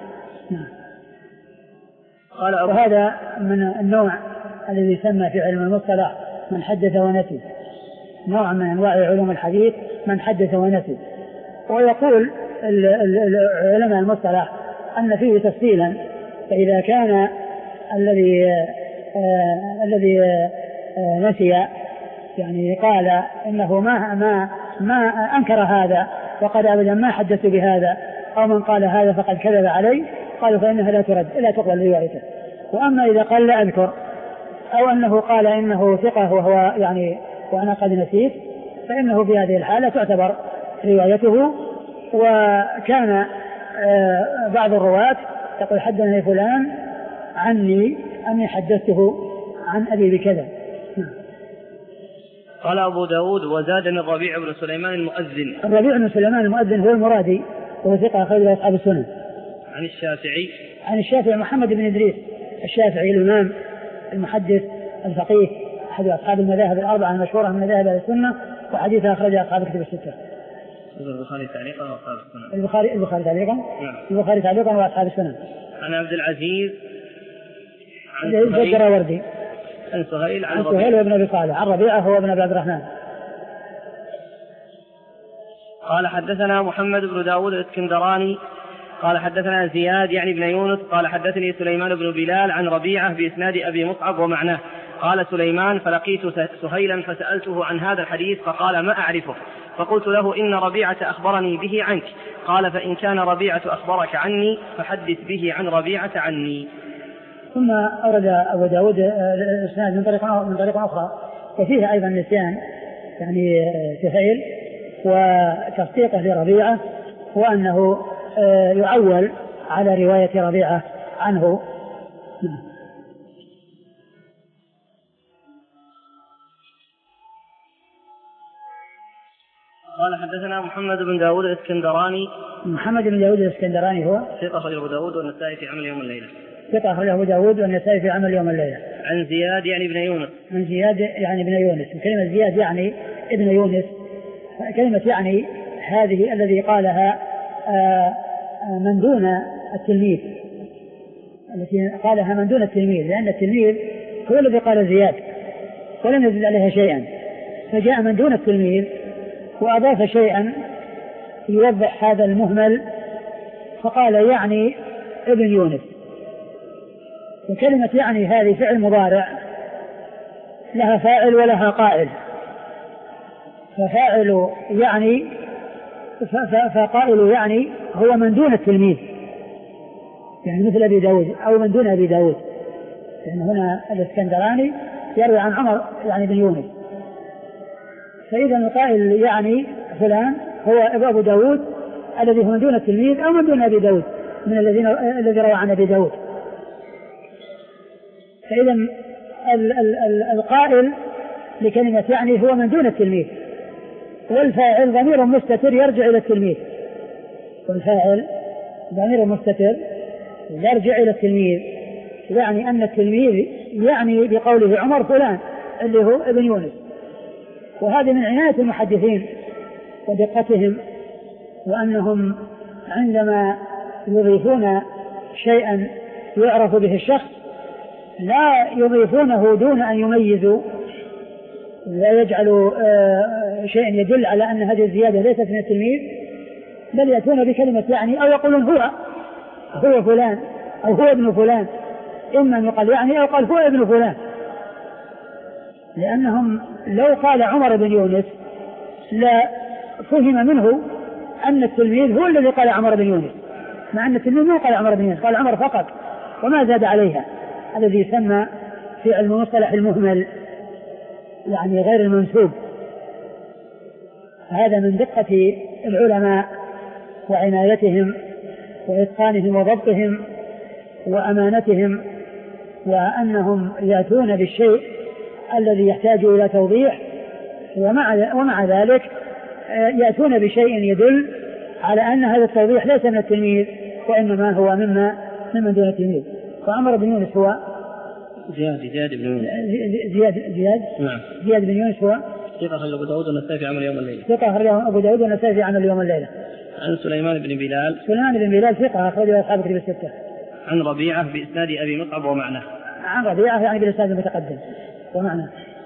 وهذا من النوع الذي يسمى في علم المصطلح من حدث ونسي، نوع من أنواع علوم الحديث من حدث ونسي. ويقول علماء المصطلح أن فيه تفصيلا، فإذا كان الذي آه الذي آه نسي يعني قال إنه ما ما ما أنكر هذا وقد أبدا ما حدث بهذا أو من قال هذا فقد كذب عليه قالوا فإنها لا ترد إلا تقبل روايته. وأما إذا قال لا أذكر أو أنه قال إنه ثقة وهو يعني وأنا قد نسيت فإنه في هذه الحالة تعتبر روايته. وكان آه بعض الرواة يقول حدثني فلان عني أني حدثته عن أبي بكذا. قال أبو داود وزادني الربيع بن سليمان المؤذن. الربيع بن سليمان المؤذن هو المرادي وهو ثقة أخرج له أصحاب السنن. عن الشافعي عن الشافعي محمد بن إدريس الشافعي الإمام المحدث الفقيه أحد أصحاب المذاهب الأربعة المشهورة من مذاهب السنة وحديثها أخرج أصحاب الكتب الستة. البخاري تعليقا وأصحاب السنن. البخاري البخاري تعليقا. نعم. البخاري تعليقا وأصحاب السنن. عن عبد العزيز عن سهيل عن سهيل عن سهيل وابن أبي صالح عن ربيعة هو ابن أبي عبد الرحمن. قال حدثنا محمد بن داود الاسكندراني قال حدثنا زياد يعني بن يونس قال حدثني سليمان بن بلال عن ربيعة بإسناد أبي مصعب ومعناه. قال سليمان فلقيت سهيلا فسألته عن هذا الحديث فقال ما أعرفه فقلت له إن ربيعة أخبرني به عنك قال فإن كان ربيعة أخبرك عني فحدث به عن ربيعة عني. ثم أورد أبو داود الإسناد من طريق من طريق أخرى وفيه أيضا نسيان يعني سهيل وتصديقه لربيعة وأنه يعول على رواية ربيعة عنه. قال حدثنا محمد بن داود الاسكندراني. محمد بن داود الاسكندراني هو ثقة أخرجه أبو داود والنسائي في عمل يوم الليلة. ثقة أخرجه أبو داود والنسائي في عمل يوم الليلة. عن زياد يعني ابن يونس. عن زياد يعني ابن يونس. كلمة زياد يعني ابن يونس كلمة يعني هذه الذي قالها من دون التلميذ التي قالها من دون التلميذ لأن التلميذ هو الذي قال زياد ولم يزد عليها شيئا فجاء من دون التلميذ وأضاف شيئا يوضح هذا المهمل فقال يعني ابن يونس. وكلمة يعني هذه فعل مضارع لها فاعل ولها قائل ففاعل يعني فقائل يعني هو من دون التلميذ يعني مثل أبي داود أو من دون أبي داود يعني هنا الاسكندراني يروي عن عمر يعني بن يونس فإذا القائل يعني فلان هو أبو داود الذي هو من دون التلميذ أو من دون أبي داود من الذين الذي روى عن أبي داود. فإذا ال ال ال القائل لكلمة يعني هو من دون التلميذ، والفاعل ضمير مستتر يرجع إلى التلميذ، والفاعل ضمير مستتر يرجع إلى التلميذ، يعني أن التلميذ يعني بقوله عمر فلان اللي هو ابن يونس. وهذه من عناية المحدثين ودقتهم، وأنهم عندما يضيفون شيئا يعرف به الشخص لا يضيفونه دون أن يميزوا، لا يجعلوا شيئا يدل على أن هذه الزيادة ليست من التلميذ، بل يأتون بكلمة يعني أو يقولون هو هو فلان أو هو ابن فلان، إما أن يقال يعني أو قال هو ابن فلان، لأنهم لو قال عمر بن يونس لا فهم منه أن التلميذ هو الذي قال عمر بن يونس، مع أن التلميذ ما قال عمر بن يونس، قال عمر فقط وما زاد عليها، الذي يسمى في علم المصطلح المهمل، يعني غير المنسوب. هذا من دقة العلماء وعنايتهم وإتقانهم وضبطهم وأمانتهم، وأنهم يأتون بالشيء الذي يحتاج إلى توضيح، ومع, ومع ذلك يأتون بشيء يدل على أن هذا التوضيح ليس من التلميذ وإنما هو مما ممن دون التلميذ. فعمر بن يونس هو زياد زياد بن يونس زياد زياد نعم زياد بن يونس هو ثقة أخرج أبو داود والنسائي في عمل يوم الليلة ثقة أخرج أبو داود والنسائي في عمل يوم الليلة. عن سليمان بن بلال سليمان بن بلال ثقة أخرجه أصحاب الكتب الستة. عن ربيعة بإسناد أبي مصعب ومعناه. عن ربيعة يعني بالإسناد المتقدم ومعناه.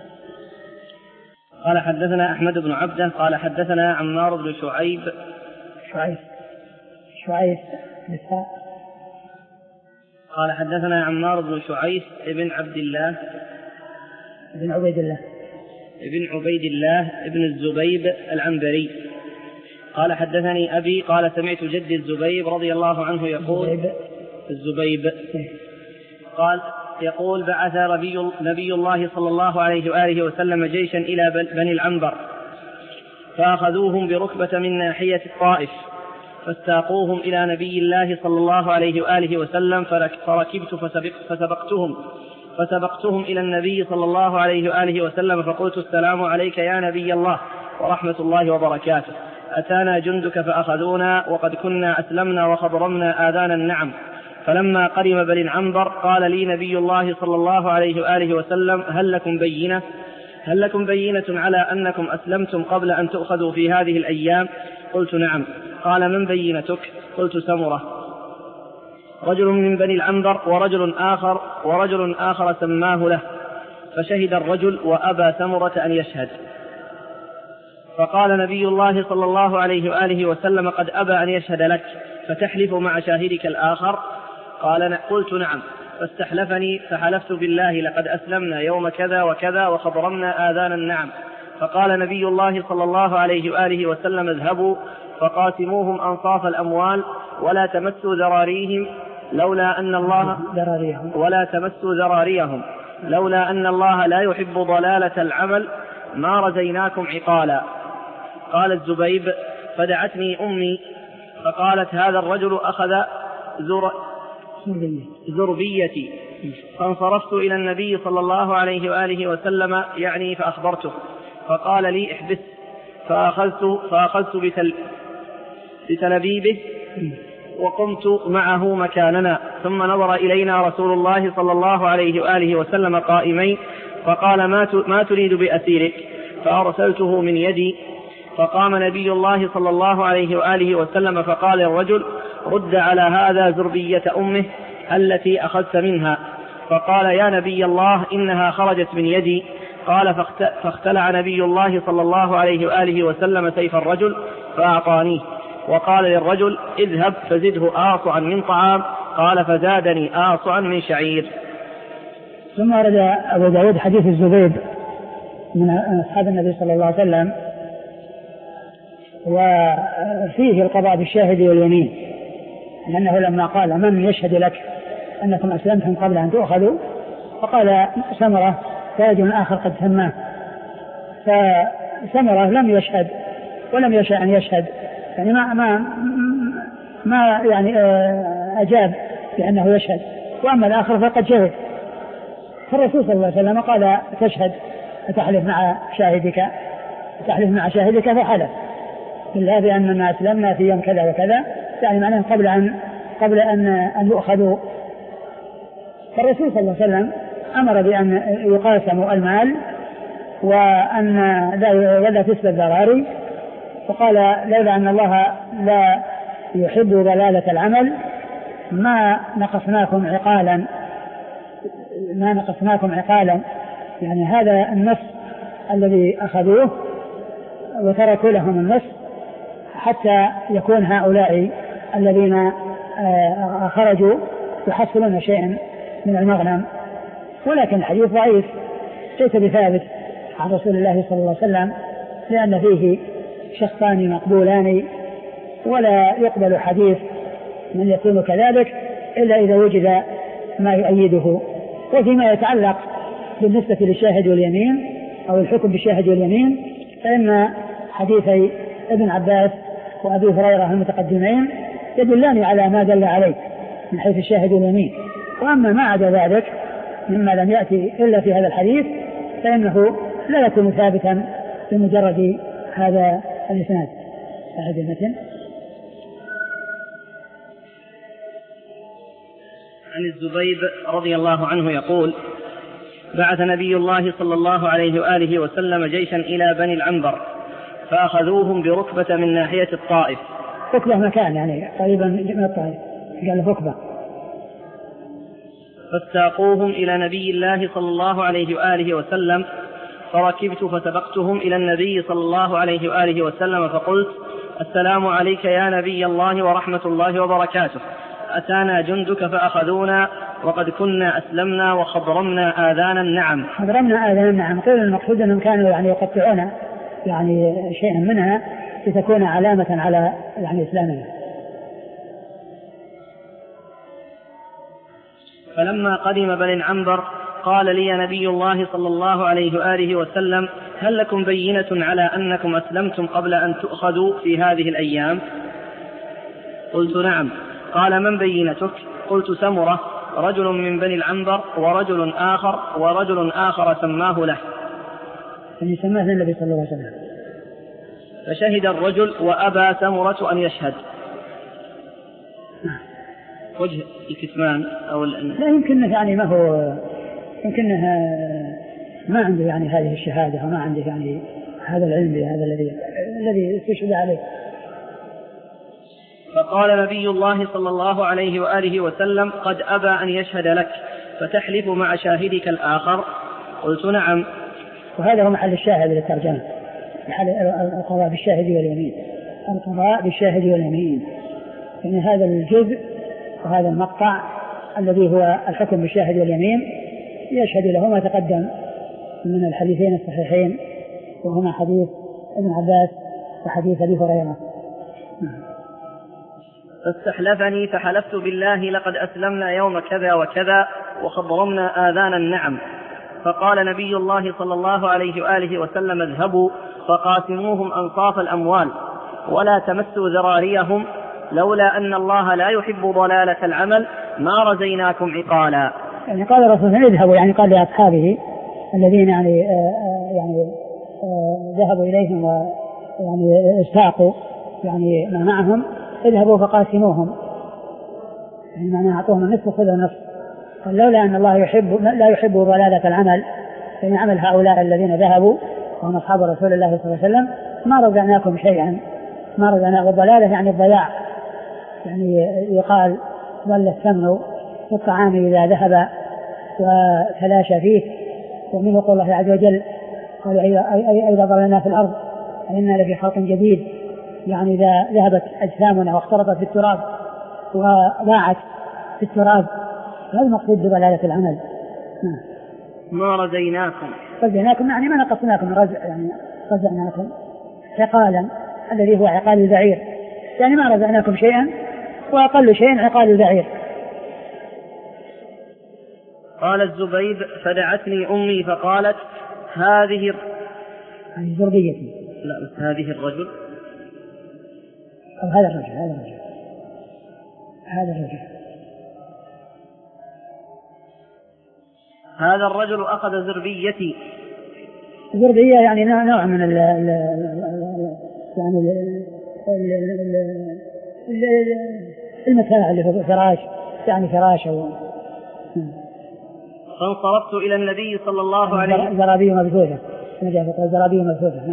قال حدثنا أحمد بن عبده قال حدثنا عمار بن شعيب شعيب شعيب نساء قال حدثنا عمار بن شعيب ابن عبد الله ابن عبيد الله ابن عبيد الله ابن الزبيب العنبري قال حدثني أبي قال سمعت جدي الزبيب رضي الله عنه يقول الزبيب, الزبيب قال يقول بعث نبي, نبي الله صلى الله عليه وآله وسلم جيشا إلى بني العنبر فأخذوهم بركبة من ناحية الطائف فاستاقوهم إلى نبي الله صلى الله عليه وآله وسلم فركبت فسبق فسبقتهم فسبقتهم إلى النبي صلى الله عليه وآله وسلم فقلت السلام عليك يا نبي الله ورحمة الله وبركاته. أتانا جندك فأخذونا وقد كنا أسلمنا وخضرمنا آذان النعم. فلما قرم بني العنبر قال لي نبي الله صلى الله عليه وآله وسلم هل لكم بينة هل لكم بينة على أنكم أسلمتم قبل أن تؤخذوا في هذه الأيام؟ قلت نعم. قال من بينتك؟ قلت سمرة. رجل من بني العنبر ورجل آخر ورجل آخر سماه له فشهد الرجل وأبى سمرة أن يشهد. فقال نبي الله صلى الله عليه وآله وسلم قد أبى أن يشهد لك فتحلف مع شاهدك الآخر؟ قال قلت نعم. فاستحلفني فحلفت بالله لقد أسلمنا يوم كذا وكذا وخضرمنا آذان النعم. فقال نبي الله صلى الله عليه وآله وسلم اذهبوا فقاسموهم أنصاف الأموال ولا تمسوا ذراريهم لولا أن الله ولا تمسوا ذراريهم لولا أن الله لا يحب ضلالة العمل ما رزيناكم عقالا. قال الزبيب فدعتني أمي فقالت هذا الرجل أخذ زر زربيتي فانصرفت إلى النبي صلى الله عليه وآله وسلم يعني فأخبرته فقال لي احبس فأخذت, فأخذت بتل بتلبيبه وقمت معه مكاننا. ثم نظر إلينا رسول الله صلى الله عليه وآله وسلم قائمين فقال ما تريد بأسيرك؟ فأرسلته من يدي. فقام نبي الله صلى الله عليه وآله وسلم فقال الرجل رد على هذا زربية أمه التي أخذت منها. فقال يا نبي الله إنها خرجت من يدي. قال فاختلع نبي الله صلى الله عليه وآله وسلم سيف الرجل فأعطانيه وقال للرجل اذهب فزده آصعا من طعام. قال فزادني آصعا من شعير. ثم ورد أبو داود حديث الزبيب من أصحاب النبي صلى الله عليه وسلم وفيه القضاء بالشاهد واليمين، لأنه لما قال من يشهد لك أنكم أسلمتم قبل أن تؤخذوا فقال سمرة فرجل آخر قد سماه سمرة لم يشهد ولم يشاء أن يشهد، يعني ما ما ما يعني أجاب بأنه يشهد، وأما الآخر فقد شهد. فالرسول صلى الله عليه وسلم قال تشهد فتحلف مع شاهدك تحلف مع شاهدك فحلف بالله بأننا أسلمنا في يوم كذا وكذا، يعني معناه قبل أن قبل أن أن يؤخذوا. فالرسول صلى الله عليه وسلم أمر بأن يقاسموا المال وأن لا تسبب ذراري، وقال لولا أن الله لا يحب ضلالة العمل ما نقصناكم عقالا ما نقصناكم عقالا يعني هذا النص الذي أخذوه وتركوا لهم النص حتى يكون هؤلاء الذين خرجوا يحصلون شيئا من المغنم. ولكن الحديث ضعيف ليس بثابت عن رسول الله صلى الله عليه وسلم، لأن فيه شخصان مقبولان، ولا يقبل حديث من يكون كذلك إلا إذا وجد ما يؤيده. وفيما يتعلق بالنسبة للشاهد واليمين أو الحكم بالشاهد واليمين، فإن حديثي ابن عباس وأبي هريرة المتقدمين يدلان على ما دل عليه من حيث الشاهد واليمين. وأما ما عدا ذلك مما لم يأتي إلا في هذا الحديث فإنه لا يكون ثابتا بمجرد هذا الإسناد. هذا المتن. عن الزبيب رضي الله عنه يقول: بعث نبي الله صلى الله عليه وآله وسلم جيشا إلى بني العنبر فأخذوهم بركبة من ناحية الطائف. ركبة مكان يعني قريبا من الطائف، قال ركبة. فاستاقوهم إلى نبي الله صلى الله عليه وآله وسلم، فركبت فسبقتهم إلى النبي صلى الله عليه وآله وسلم فقلت: السلام عليك يا نبي الله ورحمة الله وبركاته، أتانا جندك فأخذونا وقد كنا أسلمنا وخضرمنا آذان النعم. خضرمنا آذان النعم، قيل المقصود أنهم كانوا يعني يقطعون يعني شيئا منها لتكون علامة على يعني إسلامنا. فلما قدم بني العنبر قال لي نبي الله صلى الله عليه وآله وسلم: هل لكم بينة على أنكم أسلمتم قبل أن تؤخذوا في هذه الأيام؟ قلت: نعم. قال: من بينتك؟ قلت: سمرة رجل من بني العنبر ورجل آخر ورجل آخر سماه له. يعني سماه النبي صلى الله عليه وسلم. فشهد الرجل وأبى سمرة أن يشهد. وجه الكتمان أو لا يمكن يعني ما هو يمكنه ما عنده يعني هذه الشهادة وما عنده يعني هذا العلم هذا الذي الذي استشهد عليه. فقال نبي الله صلى الله عليه وآله وسلم: قد أبى أن يشهد لك فتحلف مع شاهدك الآخر. قلت: نعم. وهذا هو محل الشاهد للترجمة، محل القضاء بالشاهد واليمين، القضاء بالشاهد واليمين. يعني هذا الجزء وهذا المقطع الذي هو الحكم بالشاهد واليمين يشهد له ما تقدم من الحديثين الصحيحين، وهما حديث ابن عباس وحديث أبي هريرة. فاستحلفني فحلفت بالله: لقد أسلمنا يوم كذا وكذا وخضرمنا آذان النعم. فقال نبي الله صلى الله عليه وآله وسلم: اذهبوا فقاسموهم أنصاف الأموال ولا تمسوا ذراريهم، لولا أن الله لا يحب ضلالة العمل ما رزيناكم عقالا. يعني قال الرسول: اذهبوا، يعني قال لأصحابه الذين يعني آآ يعني آآ ذهبوا إليهم ويعني استاقوا يعني ما معهم: اذهبوا فقاسموهم، يعني معناه أعطوهم النصف وخذوا النصف. قال: لولا أن الله يحب لا يحب ضلالة العمل، يعني عمل هؤلاء الذين ذهبوا وهم أصحاب رسول الله صلى الله عليه وسلم ما رزقناكم شيئا، ما رزقنا. والضلالة يعني الضياع، يعني يقال ضل السمن في الطعام إذا ذهب وتلاشى فيه. ومنه قول الله عز وجل: قال: أيضا ضللنا في الأرض إنا لفي خلق جديد، يعني إذا ذهبت أجسامنا واختلطت في التراب وضاعت في التراب، هذا المقصود بضلالة العمل. ما رزيناكم رزيناكم يعني ما نقصناكم، رزع يعني رزعناكم عقالا الذي هو عقال البعير، يعني ما رزعناكم شيئا وأقل شيء عقال البعير. قال الزبيب: فدعتني أمي فقالت: هذه عن زربيتي. لا بس هذه الرجل أو هذا الرجل هذا الرجل هذا الرجل هذا الرجل أخذ زربيتي. زربية يعني نوع من ال ال يعني المتاع اللي هو فراش يعني فراش أو. فانصرفت إلى النبي صلى الله عليه وسلم. زرابي مبثوثة. زرابي مبثوثة.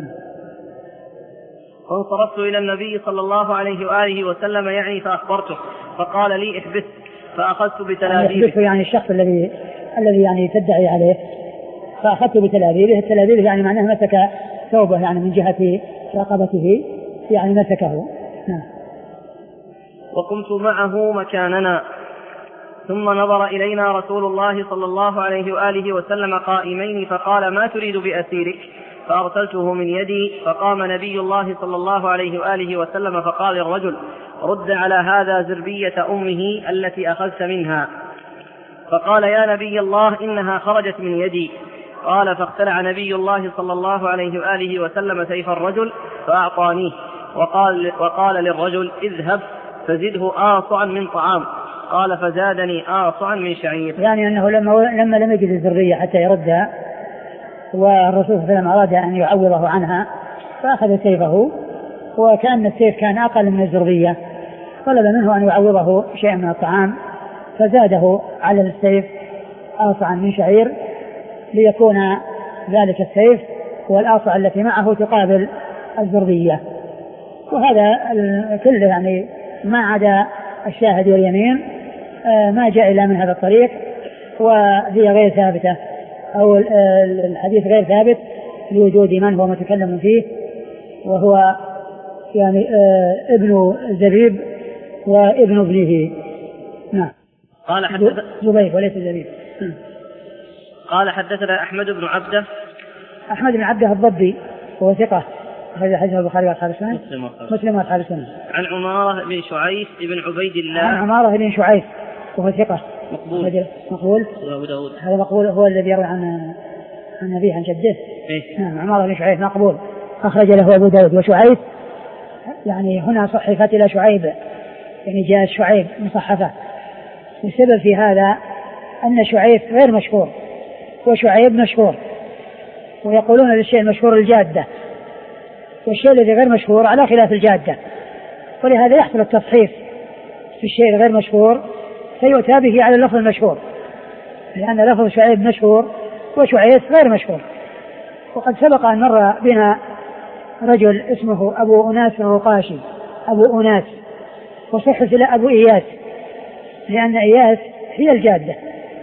فانصرفت إلى النبي صلى الله عليه وآله وسلم يعني فأخبرته فقال لي احبس فأخذت بتلابيبه. يحبسه يعني الشخص الذي الذي يعني تدعي عليه فأخذت بتلابيبه. التلابيب يعني معناه مسك ثوبه يعني من جهة رقبته يعني مسكه. نعم. وقمت معه مكاننا ثم نظر إلينا رسول الله صلى الله عليه وآله وسلم قائمين فقال ما تريد بأسيرك؟ فأرسلته من يدي فقام نبي الله صلى الله عليه وآله وسلم فقال الرجل رد على هذا زربية أمه التي أخذت منها. فقال يا نبي الله إنها خرجت من يدي. قال فاختلع نبي الله صلى الله عليه وآله وسلم سيف الرجل فأعطانيه وقال, وقال للرجل اذهب فزده آصعا من طعام. قال فزادني آصعا من شعير. يعني أنه لما, لما لم يجد الزربية حتى يردها والرسول صلى الله عليه وسلم أراد أن يعوضه عنها فأخذ سيفه وكأن السيف كان أقل من الزربية طلب منه أن يعوضه شيئا من الطعام فزاده على السيف آصعا من شعير ليكون ذلك السيف والآصع التي معه تقابل الزربية. وهذا كله يعني ما عدا الشاهد واليمين ما جاء إلا من هذا الطريق وهي غير ثابتة أو الحديث غير ثابت لوجود من هو متكلم فيه وهو يعني ابن زبيب وابن ابنه. نعم. قال حدثنا زبيب وليس زبيب. قال حدثنا أحمد بن عبده. أحمد بن عبده الضبي وهو ثقة هذا حديث البخاري وأصحاب السنن مسلم وأصحاب السنن. عن عمارة بن شعيث بن عبيد الله. عن عمارة بن شعيث وهو ثقة مقبول. مقبول. هذا مقبول هو الذي يروي عن عن أبيه عن جده. إيه؟ نعم. عمارة بن شعيث مقبول أخرج له أبو داود. وشعيث يعني هنا صحفت إلى شعيب يعني جاء شعيب مصحفة. والسبب في هذا أن شعيث غير مشهور وشعيب مشهور ويقولون للشيء المشهور الجادة والشيء الذي غير مشهور على خلاف الجادة ولهذا يحصل التصحيف في الشيء الغير مشهور فيؤتى به على اللفظ المشهور لأن لفظ شعيب مشهور وشعيث غير مشهور. وقد سبق أن مر بنا رجل اسمه أبو أناس الرقاشي أبو أناس وصحف إلى أبو إياس لأن إياس هي الجادة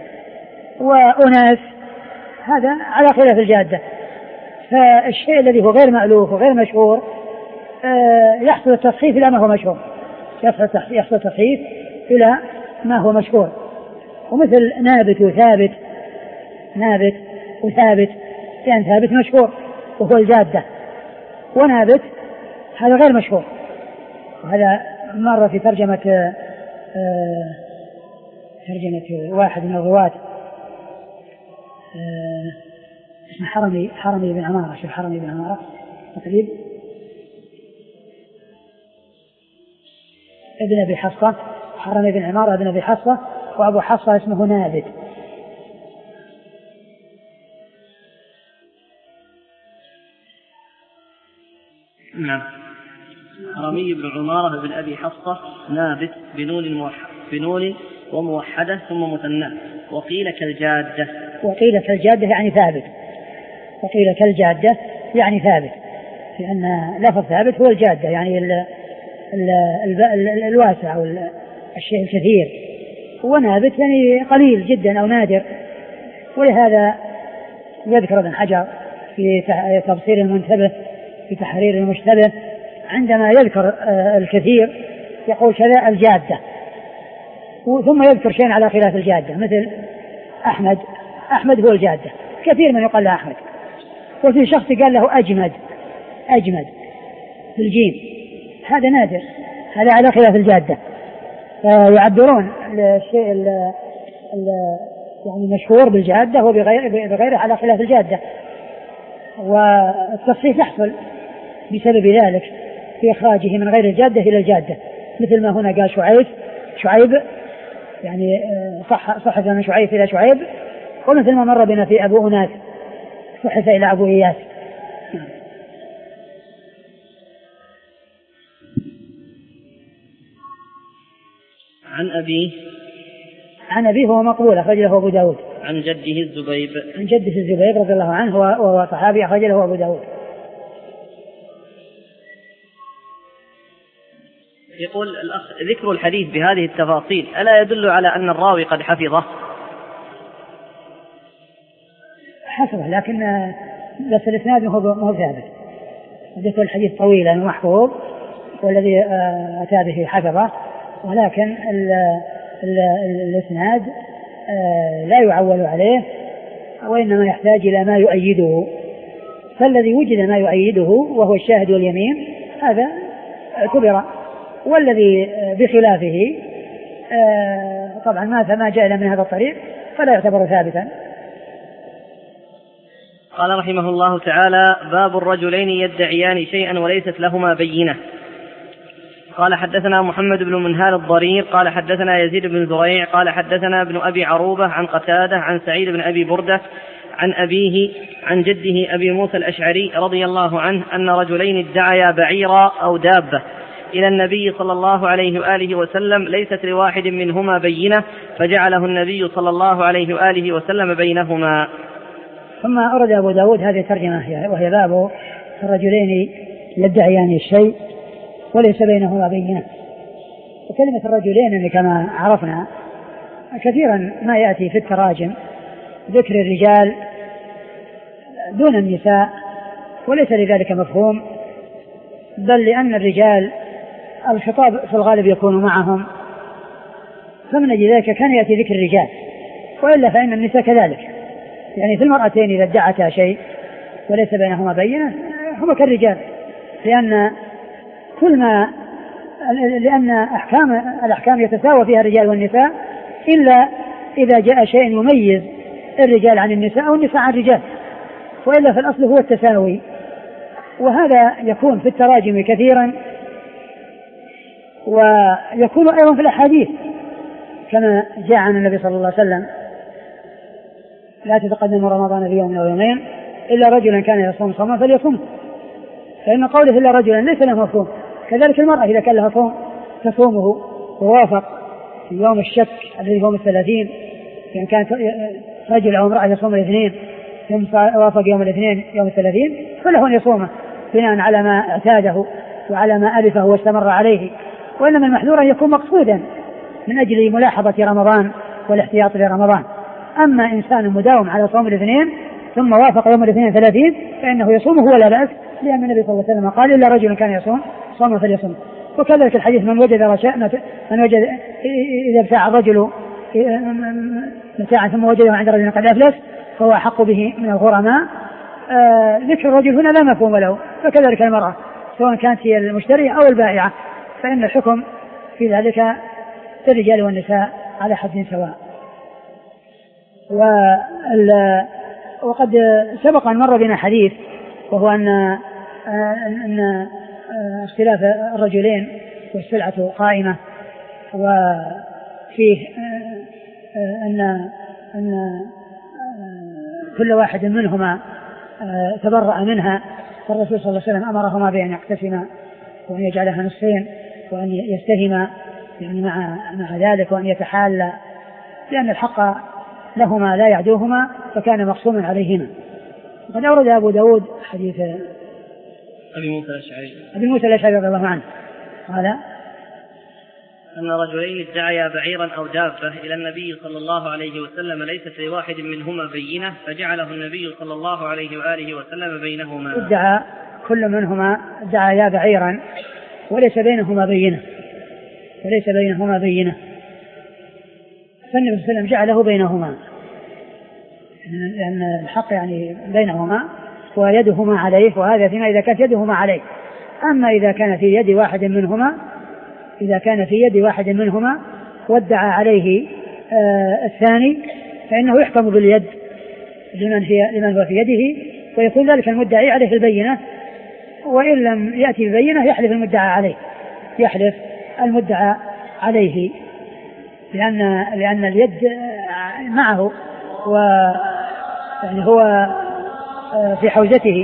وأناس هذا على خلاف الجادة. فالشيء الذي هو غير مألوف وغير مشهور يحصل التصحيف إلى ما هو مشهور يحصل التصحيف إلى ما هو مشهور. ومثل نابت وثابت نابت وثابت يعني ثابت مشهور وهو الجادة ونابت هذا غير مشهور. وهذا مر في ترجمة ترجمة واحد من الرواة اسمه حرمي حرمي بن عمارة. شو حرمي بن عمارة تقريب ابن أبي حصة. حرمي بن عمارة ابن أبي حصة وأبو حصة اسمه نابت. نعم. حرمي بن عمارة بن أبي حصة نابت بنون موحد بنون وموحدة ثم مثنى. وقيل كالجادة. وقيل كالجادة يعني ثابت. وقيل كالجادة يعني ثابت لأن لفظ ثابت هو الجادة يعني ال ال ال ال الواسع أو الشيء الكثير ونابت يعني قليل جدا أو نادر. ولهذا يذكر ابن حجر في تفسير المنتبه في تحرير المشتبه عندما يذكر الكثير يقول كذا الجادة ثم يذكر شيء على خلاف الجادة مثل أحمد. أحمد هو الجادة كثير من يقال له أحمد. وفي شخص قال له أجمد أجمد بالجيم هذا نادر هذا على خلاف الجادة. فيعبرون الشيء يعني مشهور بالجادة وبغيره على خلاف الجادة. والتصحيح يحصل بسبب ذلك في إخراجه من غير الجادة إلى الجادة، مثل ما هنا قال شعيب شعيب يعني صح صحف من شعيب إلى شعيب، ومثل ما مر بنا في أبو أناس صحف إلى أبو إياس. عن أبيه عن أبيه هو مقبول أخرج له أبو داود. عن جده الزبيب عن جده الزبيب رضي الله عنه وهو صحابي أخرج له أبو داود. يقول الأخ ذكر الحديث بهذه التفاصيل ألا يدل على أن الراوي قد حفظه؟ حفظه لكن بس الإسناد مو ثابت. ذكر الحديث طويلا ومحفوظ والذي أتى به حفظه، ولكن ال ال الإسناد لا يعول عليه وإنما يحتاج إلى ما يؤيده، فالذي وجد ما يؤيده وهو الشاهد واليمين هذا اعتبر، والذي بخلافه طبعا ما فما جاء من هذا الطريق فلا يعتبر ثابتا. قال رحمه الله تعالى: باب الرجلين يدعيان شيئا وليست لهما بينة. قال حدثنا محمد بن منهال الضرير قال حدثنا يزيد بن زريع قال حدثنا ابن أبي عروبة عن قتادة عن سعيد بن أبي بردة عن أبيه عن جده أبي موسى الأشعري رضي الله عنه أن رجلين ادعيا بعيرا أو دابة إلى النبي صلى الله عليه وآله وسلم ليست لواحد منهما بينة فجعله النبي صلى الله عليه وآله وسلم بينهما. ثم أورد أبو داود هذه الترجمة وهي باب الرجلين يدعيان الشيء وليس بينهما بينة. وكلمة الرجلين كما عرفنا كثيرا ما يأتي في التراجم ذكر الرجال دون النساء، وليس لذلك مفهوم، بل لأن الرجال الخطاب في الغالب يكون معهم، فمن أجل ذلك كان يأتي ذكر الرجال، وإلا فإن النساء كذلك، يعني في المرأتين إذا ادعتا شيء وليس بينهما بينة هما كالرجال، لأن كل ما لأن أحكام الأحكام يتساوى فيها الرجال والنساء إلا إذا جاء شيء يميز الرجال عن النساء أو النساء عن الرجال، وإلا في الأصل هو التساوي. وهذا يكون في التراجم كثيرا، ويكون أيضا في الأحاديث كما جاء عن النبي صلى الله عليه وسلم: لا تتقدم رمضان بيوم أو يومين إلا رجلا كان يصوم صوما فليصوم، فإن قوله إلا رجلا ليس له مفهوم. كذلك المرأة إذا كان لها صوم تصومه ووافق في يوم الشك الذي هو الثلاثين، يعني كانت رجل أو امرأة يصوم الاثنين ثم وافق يوم الاثنين يوم الثلاثين فله أن يصومه بناء على ما اعتاده وعلى ما ألفه واستمر عليه. وإنما المحذور أن يكون مقصودا من أجل ملاحظة رمضان والاحتياط لرمضان. أما إنسان مداوم على صوم الاثنين ثم وافق يوم الاثنين ثلاثين فإنه يصومه ولا بأس، لأن النبي صلى الله عليه وسلم قال: إلا رجل كان يصوم صوم فليصوم. وكذلك الحديث: من وجد رشاء من وجد إذا ابتاع الرجل متاعا ثم وجده عند رجل قد أفلس فهو أحق به من الغرماء. آه ذكر الرجل هنا لا مفهوم له، فكذلك المرأة سواء كانت هي المشترية أو البائعة فإن الحكم في ذلك الرجال والنساء على حد سواء. وقد سبق أن مر بنا حديث وهو أن أن اختلاف الرجلين والسلعة قائمة، وفيه أن أن كل واحد منهما تبرأ منها، فالرسول صلى الله عليه وسلم أمرهما بأن يقتسما وأن يجعلها نصفين وأن يستهما يعني مع مع ذلك وأن يتحالى، لأن الحق لهما لا يعدوهما فكان مقسوما عليهما. وقد أورد أبو داود حديث أبي موسى الأشعري أبي موسى الأشعري رضي الله عنه قال: أن رجلين ادعيا بعيرا أو دابة إلى النبي صلى الله عليه وسلم ليست لواحد منهما بينة فجعله النبي صلى الله عليه وآله وسلم بينهما. ادعى كل منهما ادعيا بعيرا وليس بينهما بينة وليس بينهما بينة فالنبي صلى الله عليه وسلم جعله بينهما، لأن الحق يعني بينهما ويدهما عليه، وهذا فيما إذا كانت يدهما عليه. أما إذا كان في يد واحد منهما إذا كان في يد واحد منهما وادعى عليه آه الثاني فإنه يحكم باليد لمن, هي لمن هو في يده ويكون ذلك المدعي عليه البينة، وإن لم يأتي البينة يحلف المدعى عليه يحلف المدعى عليه لأن لأن اليد معه و يعني هو في حوزته.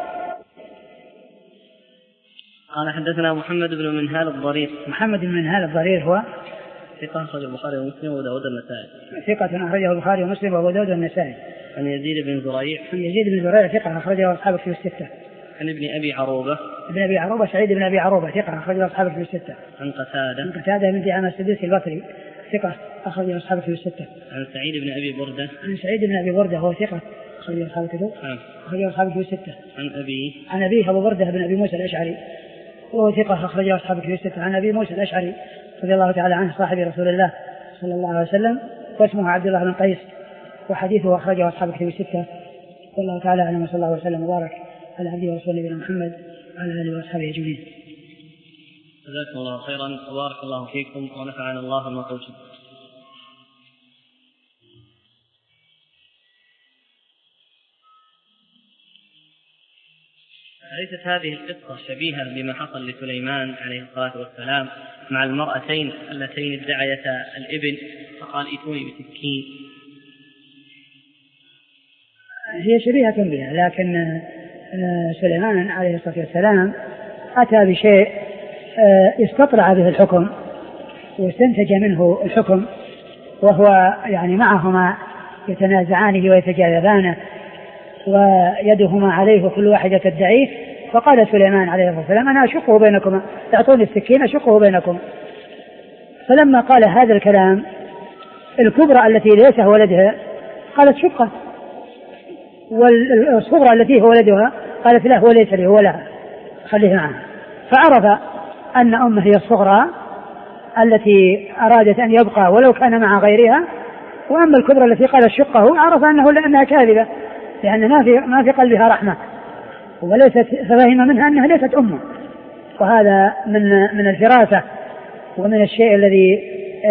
قال حدثنا محمد بن منهال الضرير. محمد بن منهال الضرير هو ثقة أخرجه البخاري ومسلم وأبو داود والنسائي. ثقة أخرجه البخاري ومسلم وأبو داود والنسائي. عن يزيد بن زريع. عن يزيد بن زريع ثقة أخرجه أصحاب الكتب الستة. عن ابن أبي عروبة. ابن أبي عروبة سعيد بن أبي عروبة ثقة أخرجه أصحاب الكتب الستة. عن قتادة. عن قتادة بن دعامة السدوسي البصري ثقة أخرجه أصحاب الكتب الستة. عن سعيد بن أبي بردة. عن سعيد بن أبي بردة هو ثقة أخرجه أصحاب الكتب. أخرجه أصحاب الكتب الستة. عن أبي. عن أبيه أبو بردة بن أبي موسى الأشعري وهو ثقة أخرجه أصحاب الكتب الستة. عن أبي موسى الأشعري رضي الله تعالى عنه صاحب رسول الله صلى الله عليه وسلم واسمه عبد الله بن قيس وحديثه أخرجه أصحاب الكتب الستة. والله تعالى أعلم وصلى الله وسلم وبارك على عبده ورسوله نبينا محمد وعلى آله وأصحابه أجمعين. جزاكم الله خيرا وبارك الله فيكم ونفعنا الله بما قلتم. أليست هذه القصة شبيهة بما حصل لسليمان عليه الصلاة والسلام مع المرأتين اللتين ادعيتا الابن فقال ائتوني بسكين؟ هي شبيهة بها، لكن سليمان عليه الصلاة والسلام أتى بشيء استطلع به الحكم واستنتج منه الحكم، وهو يعني معهما يتنازعانه ويتجاذبانه ويدهما عليه كل واحدة تدعيه. فقال سليمان عليه الصلاة والسلام أنا أشقه بينكما، اعطوني السكين أشقه بينكم. فلما قال هذا الكلام الكبرى التي ليس ولدها قالت شقه، والصغرى التي هو ولدها قالت لا هو ليس لي هو لها خليه معها. فعرف أن أمه هي الصغرى التي أرادت أن يبقى ولو كان مع غيرها، وأما الكبرى التي قالت شقه عرف أنه لأنها كاذبة لأن ما في ما في قلبها رحمة وليست، ففهم منها أنها ليست أمه. وهذا من من الفراسة ومن الشيء الذي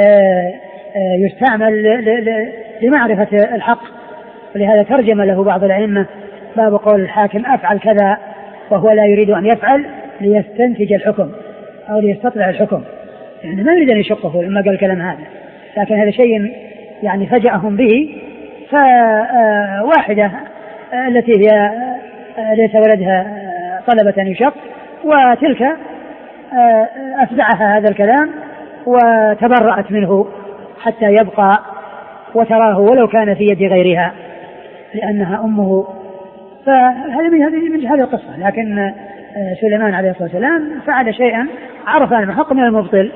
يستعمل لمعرفة الحق. ولهذا ترجم له بعض الأئمة باب قول الحاكم أفعل كذا وهو لا يريد أن يفعل ليستنتج الحكم أو ليستطلع الحكم، يعني ما يريد أن يشقه لما قال الكلام هذا، لكن هذا شيء يعني فجأهم به. فواحدة التي هي ليس ولدها طلبت أن يشق، وتلك أفزعها هذا الكلام وتبرأت منه حتى يبقى وتراه ولو كان في يد غيرها لأنها أمه. فهذا من هذه من هذه القصة. لكن سليمان عليه الصلاة والسلام فعل شيئا عرف أن الحق من المبطل.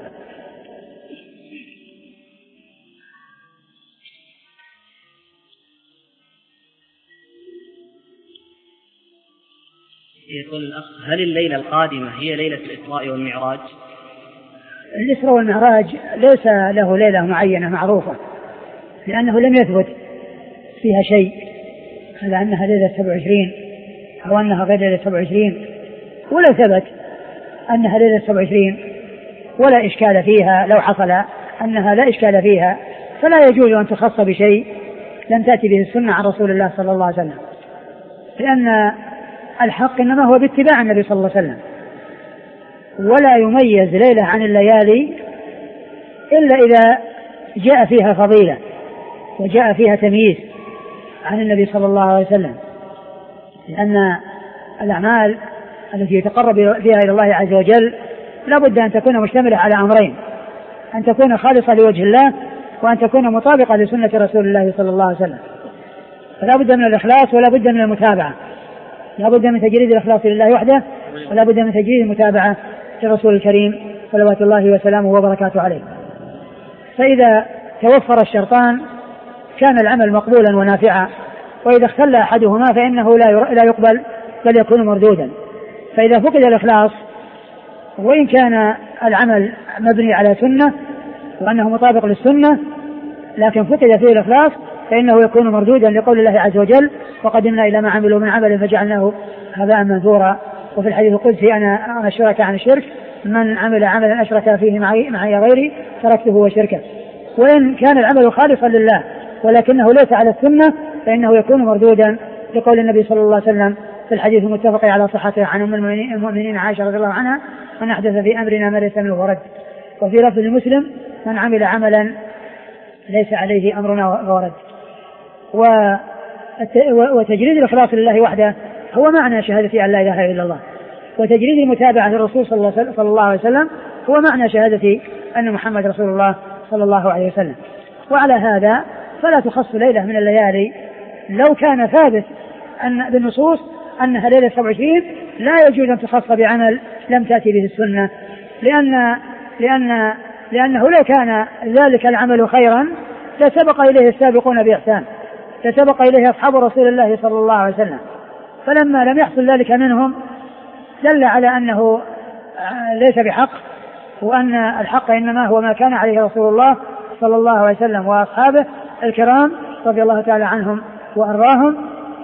يقول الأخ هل الليلة القادمة هي ليلة الإسراء والمعراج؟ الإسراء والمعراج ليس له ليلة معينة معروفة لأنه لم يثبت فيها شيء على أنها ليلة سبع وعشرين أو أنها غير ليلة سبع وعشرين، ولا ثبت أنها ليلة سبع وعشرين ولا إشكال فيها. لو حصل أنها لا إشكال فيها فلا يجوز أن تخص بشيء لم تأتي به السنة عن رسول الله صلى الله عليه وسلم، لأن الحق إنما هو باتباع النبي صلى الله عليه وسلم، ولا يميز ليلة عن الليالي إلا إذا جاء فيها فضيلة وجاء فيها تمييز عن النبي صلى الله عليه وسلم. لأن الأعمال التي يتقرب فيها إلى الله عز وجل لا بد أن تكون مشتملة على أمرين: أن تكون خالصة لوجه الله، وأن تكون مطابقة لسنة رسول الله صلى الله عليه وسلم. فلا بد من الإخلاص ولا بد من المتابعة، لا بد من تجريد الإخلاص لله وحده ولا بد من تجريد المتابعة للرسول الكريم صلوات الله وسلامه وبركاته عليه. فإذا توفر الشرطان كان العمل مقبولا ونافعا، وإذا اختل أحدهما فإنه لا يقبل بل يكون مردودا. فإذا فقد الإخلاص وإن كان العمل مبني على سنة وأنه مطابق للسنة لكن فقد فيه الإخلاص فإنه يكون مردودا لقول الله عز وجل: وقدمنا إلى ما عملوا من عمل فجعلناه هباء منثورا. وفي الحديث القدسي: أنا أنا الشرك عن الشرك، من عمل عملا أشرك فيه معي, معي غيري تركته وشركه. وإن كان العمل خالصا لله ولكنه ليس على السنة فإنه يكون مردودا لقول النبي صلى الله عليه وسلم في الحديث المتفق على صحته عن أم المؤمنين عائشة رضي الله عنها: من أحدث في أمرنا ما ليس منه ورد. وفي لفظ مسلم: من عمل عملا ليس عليه أمرنا ورد. وتجريد الإخلاص لله وحده هو معنى شهادة أن لا إله إلا الله، وتجريد المتابعة للرسول صلى الله عليه وسلم هو معنى شهادة أن محمد رسول الله صلى الله عليه وسلم. وعلى هذا فلا تخص ليلة من الليالي لو كان ثابت أن بالنصوص أنها ليلة سبع وعشرين لا يجوز أن تخص بعمل لم تأتي به السنة، لأن لأن لأنه لو كان ذلك العمل خيرا لسبق إليه السابقون بإحسان، لسبق إليه أصحاب رسول الله صلى الله عليه وسلم. فلما لم يحصل ذلك منهم دل على أنه ليس بحق، وأن الحق إنما هو ما كان عليه رسول الله صلى الله عليه وسلم وأصحابه الكرام رضي الله تعالى عنهم وأرضاهم.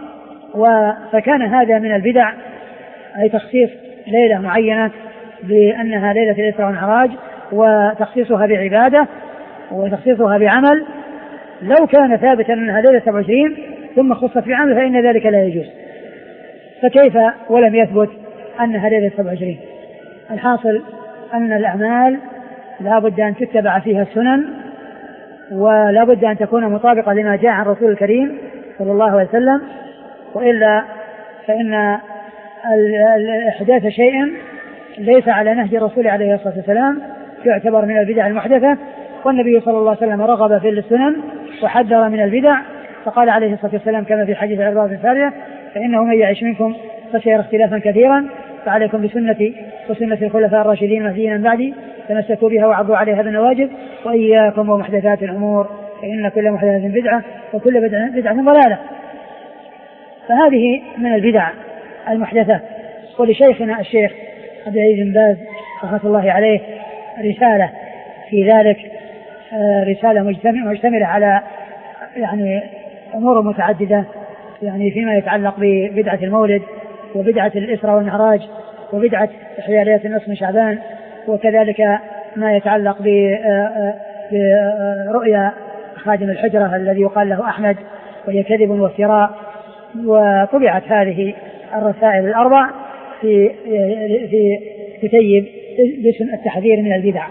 فكان هذا من البدع، أي تخصيص ليلة معينة بأنها ليلة الإسراء والمعراج، وتخصيصها بعبادة وتخصيصها بعمل. لو كان ثابتا أنها ليلة سبع وعشرين ثم خصت بعمل فإن ذلك لا يجوز، فكيف ولم يثبت أنها ليلة سبع وعشرين؟ الحاصل أن الأعمال لا بد أن تتبع فيها السنن، ولا بد أن تكون مطابقة لما جاء عن رسول الكريم صلى الله عليه وسلم، وإلا فإن إحداث شيء ليس على نهج الرسول عليه الصلاة والسلام يعتبر من البدع المحدثة. والنبي صلى الله عليه وسلم رغب في السنن وحذر من البدع، فقال عليه الصلاة والسلام كما في حديث العرباض بن سارية: فإنه من يعيش منكم فسيرى اختلافا كثيرا، فعليكم بسنتي وسنة الخلفاء الراشدين المهديين من بعدي، تمسكوا بها وعضوا عليها بالنواجذ، وإياكم ومحدثات الأمور فإن كل محدثة بدعة وكل بدعة ضلالة. فهذه من البدع المحدثة. ولشيخنا الشيخ عبد العزيز بن باز رحمة الله عليه رسالة في ذلك، رسالة مجتملة على يعني أمور متعددة، يعني فيما يتعلق ببدعة المولد وبدعة الإسراء والمعراج وبدعة إحياء ليلة النصف من شعبان، وكذلك ما يتعلق برؤيا خادم الحجرة الذي يقال له أحمد وهي كذب وافتراء. وطبعت هذه الرسائل الأربع في في كتيب باسم التحذير من البدع.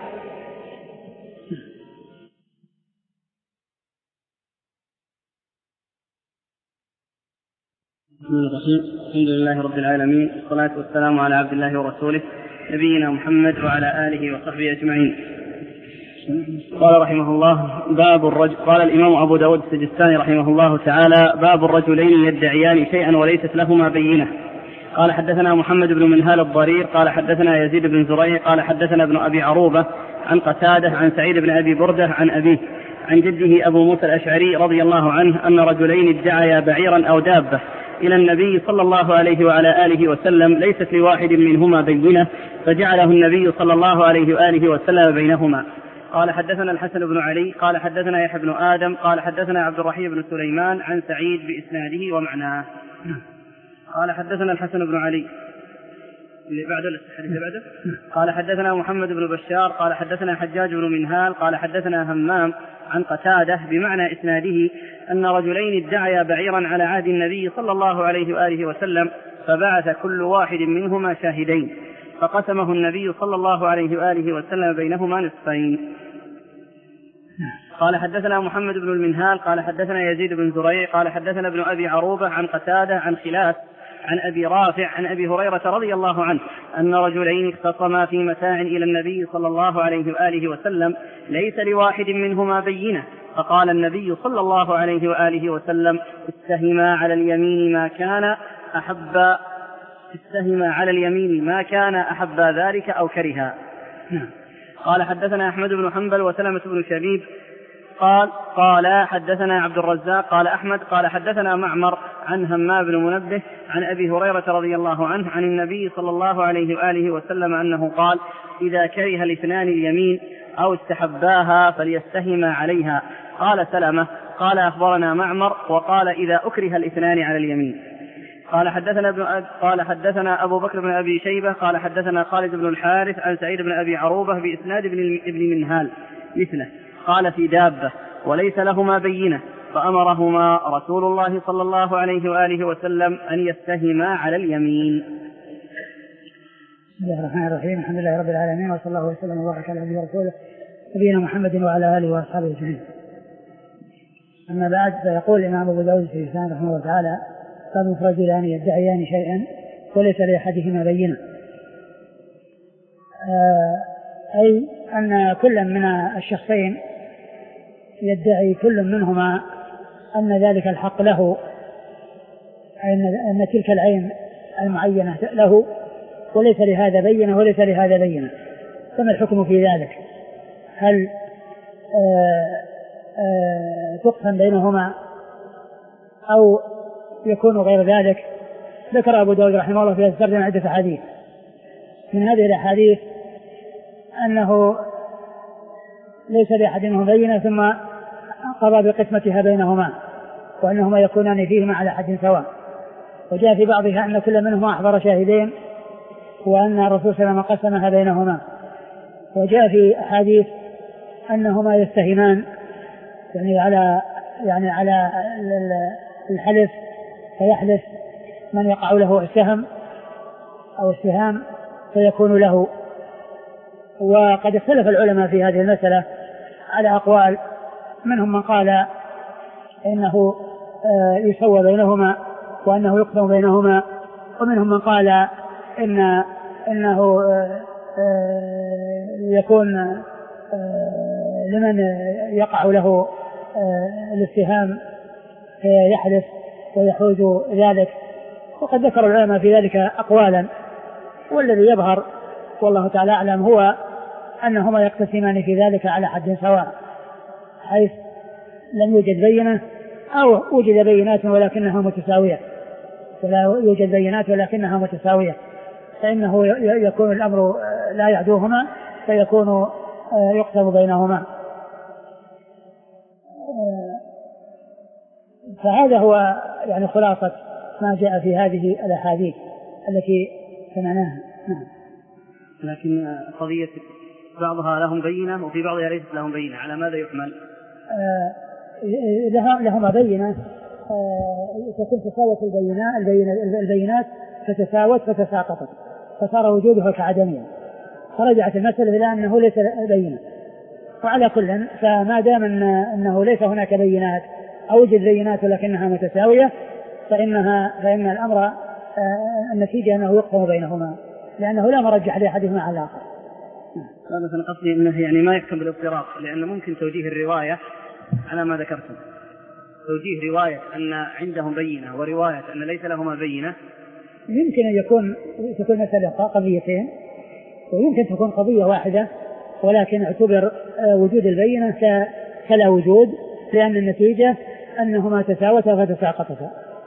بسم الله الرحمن الرحيم. الحمد لله رب العالمين، والصلاة والسلام على عبد الله ورسوله نبينا محمد وعلى آله وصحبه أجمعين. قال رحمه الله: باب الرجل. قال الإمام أبو داود السجستاني رحمه الله تعالى: باب الرجلين يدعيان شيئا وليست لهما بينة. قال حدثنا محمد بن منهال الضرير قال حدثنا يزيد بن زريع قال حدثنا ابن أبي عروبة عن قتادة عن سعيد بن أبي بردة عن أبيه عن جده أبو موسى الأشعري رضي الله عنه أن رجلين ادعيا بعيرا أو دابة إلى النبي صلى الله عليه وعلى آله وسلم ليست لواحد منهما بينة، فجعله النبي صلى الله عليه وآله وسلم بينهما. قال حدثنا الحسن بن علي قال حدثنا يحيى بن آدم قال حدثنا عبد الرحيم بن سليمان عن سعيد بإسناده ومعناه. قال حدثنا الحسن بن علي اللي بعده الحديث بعده قال حدثنا محمد بن بشار قال حدثنا حجاج بن منهال قال حدثنا همام عن قتادة بمعنى إسناده أن رجلين ادعيا بعيرا على عهد النبي صلى الله عليه وآله وسلم، فبعث كل واحد منهما شاهدين، فقسمه النبي صلى الله عليه وآله وسلم بينهما نصفين. قال حدثنا محمد بن المنهال قال حدثنا يزيد بن زريع قال حدثنا ابن أبي عروبة عن قتادة عن خلاف عن أبي رافع عن أبي هريرة رضي الله عنه أن رجلين اختصما في متاع إلى النبي صلى الله عليه وآله وسلم ليس لواحد منهما بينة، فقال النبي صلى الله عليه وآله وسلم: اتهما على اليمين ما كان أحب اتهما على اليمين ما كان أحب ذلك أو كرها. قال حدثنا أحمد بن حنبل وسلمة بن شبيب قال قال حدثنا عبد الرزاق قال أحمد قال حدثنا معمر عن همام بن منبه عن أبي هريرة رضي الله عنه عن النبي صلى الله عليه وآله وسلم أنه قال: إذا كره الاثنان اليمين أو استحباها فليستهما عليها. قال سلمة قال أخبرنا معمر وقال: إذا أكره الاثنان على اليمين. قال حدثنا ابن أب... قال حدثنا أبو بكر بن أبي شيبة قال حدثنا خالد بن الحارث عن سعيد بن أبي عروبة بإسناد ابن ابن منهال مثله، قال: في دابة وليس لهما بينة، فأمرهما رسول الله صلى الله عليه وآله وسلم أن يستهما على اليمين. بسم الله الرحمن الرحيم. الحمد لله رب العالمين، وصلى الله وسلم وبارك على نبينا ورسوله نبينا محمد وعلى آله وأصحابه أجمعين. أما بعد، فيقول الإمام أبو داود في لسانه رحمه الله تعالى: قام رجلان يدعيان شيئا وليس لأحدهما بينة، أي أن كل من الشخصين يدعي كل منهما أن ذلك الحق له، أن تلك العين المعينة له، وليس لهذا بينة وليس لهذا بينة. فما الحكم في ذلك؟ هل تقسم بينهما أو يكون غير ذلك؟ ذكر أبو داود رحمه الله في الترجمة عدة أحاديث. من هذه الأحاديث أنه ليس لأحد منهم بينة ثم قضى بقسمتها بينهما، وأنهما يكونان فيهما على حد سواء. وجاء في بعضها أن كل منهما أحضر شاهدين، وأن الرسول صلى الله عليه وسلم قسمها بينهما. وجاء في أحاديث أنهما يستهمان، يعني على يعني على الحلف، فيحلف من يقع له السهم أو السهام فيكون له. وقد اختلف العلماء في هذه المسألة على أقوال، منهم من قال إنه يسوى بينهما وأنه يقسم بينهما، ومنهم من قال إن إنه يكون لمن يقع له الاتهام فيحلف ويحوز ذلك. وقد ذكر العلماء في ذلك أقوالا، والذي يظهر والله تعالى أعلم هو أنهما يقتسمان في ذلك على حد سواء، حيث لم يوجد بينة أو وجد بينات ولكنها متساوية، ولا يوجد بينات ولكنها متساوية، فإنه يكون الأمر لا يعدوهما فيكون يقسم بينهما. فهذا هو يعني خلاصة ما جاء في هذه الأحاديث التي سمعناها. لكن قضية بعضها لهم بينة وفي بعضها ليست لهم بينة، على ماذا يحمل؟ آه لهما بينة، آه تكون تساوت البينات, البينات فتساوت فتساقطت فصار وجودها كعدمها، فرجعت المسألة إلى أنه ليس بينة. وعلى كل فما دام إن أنه ليس هناك بينات أو وجد بينات ولكنها متساوية فإنها فإن الأمر آه النتيجة أنه يقسم بينهما، لأنه لا مرجح لأحدهما على الآخر. هذا مثلا قصدي أنه يعني ما يحكم بالاضطراب، لأنه ممكن توجيه الرواية على ما ذكرتم، توجيه رواية أن عندهم بينة ورواية أن ليس لهما بينة. يمكن أن يكون تكون مثلا قضيتين، ويمكن تكون قضية واحدة ولكن اعتبر وجود البينة كلا وجود، لأن النتيجة أنهما تساوتا فتساقطتا.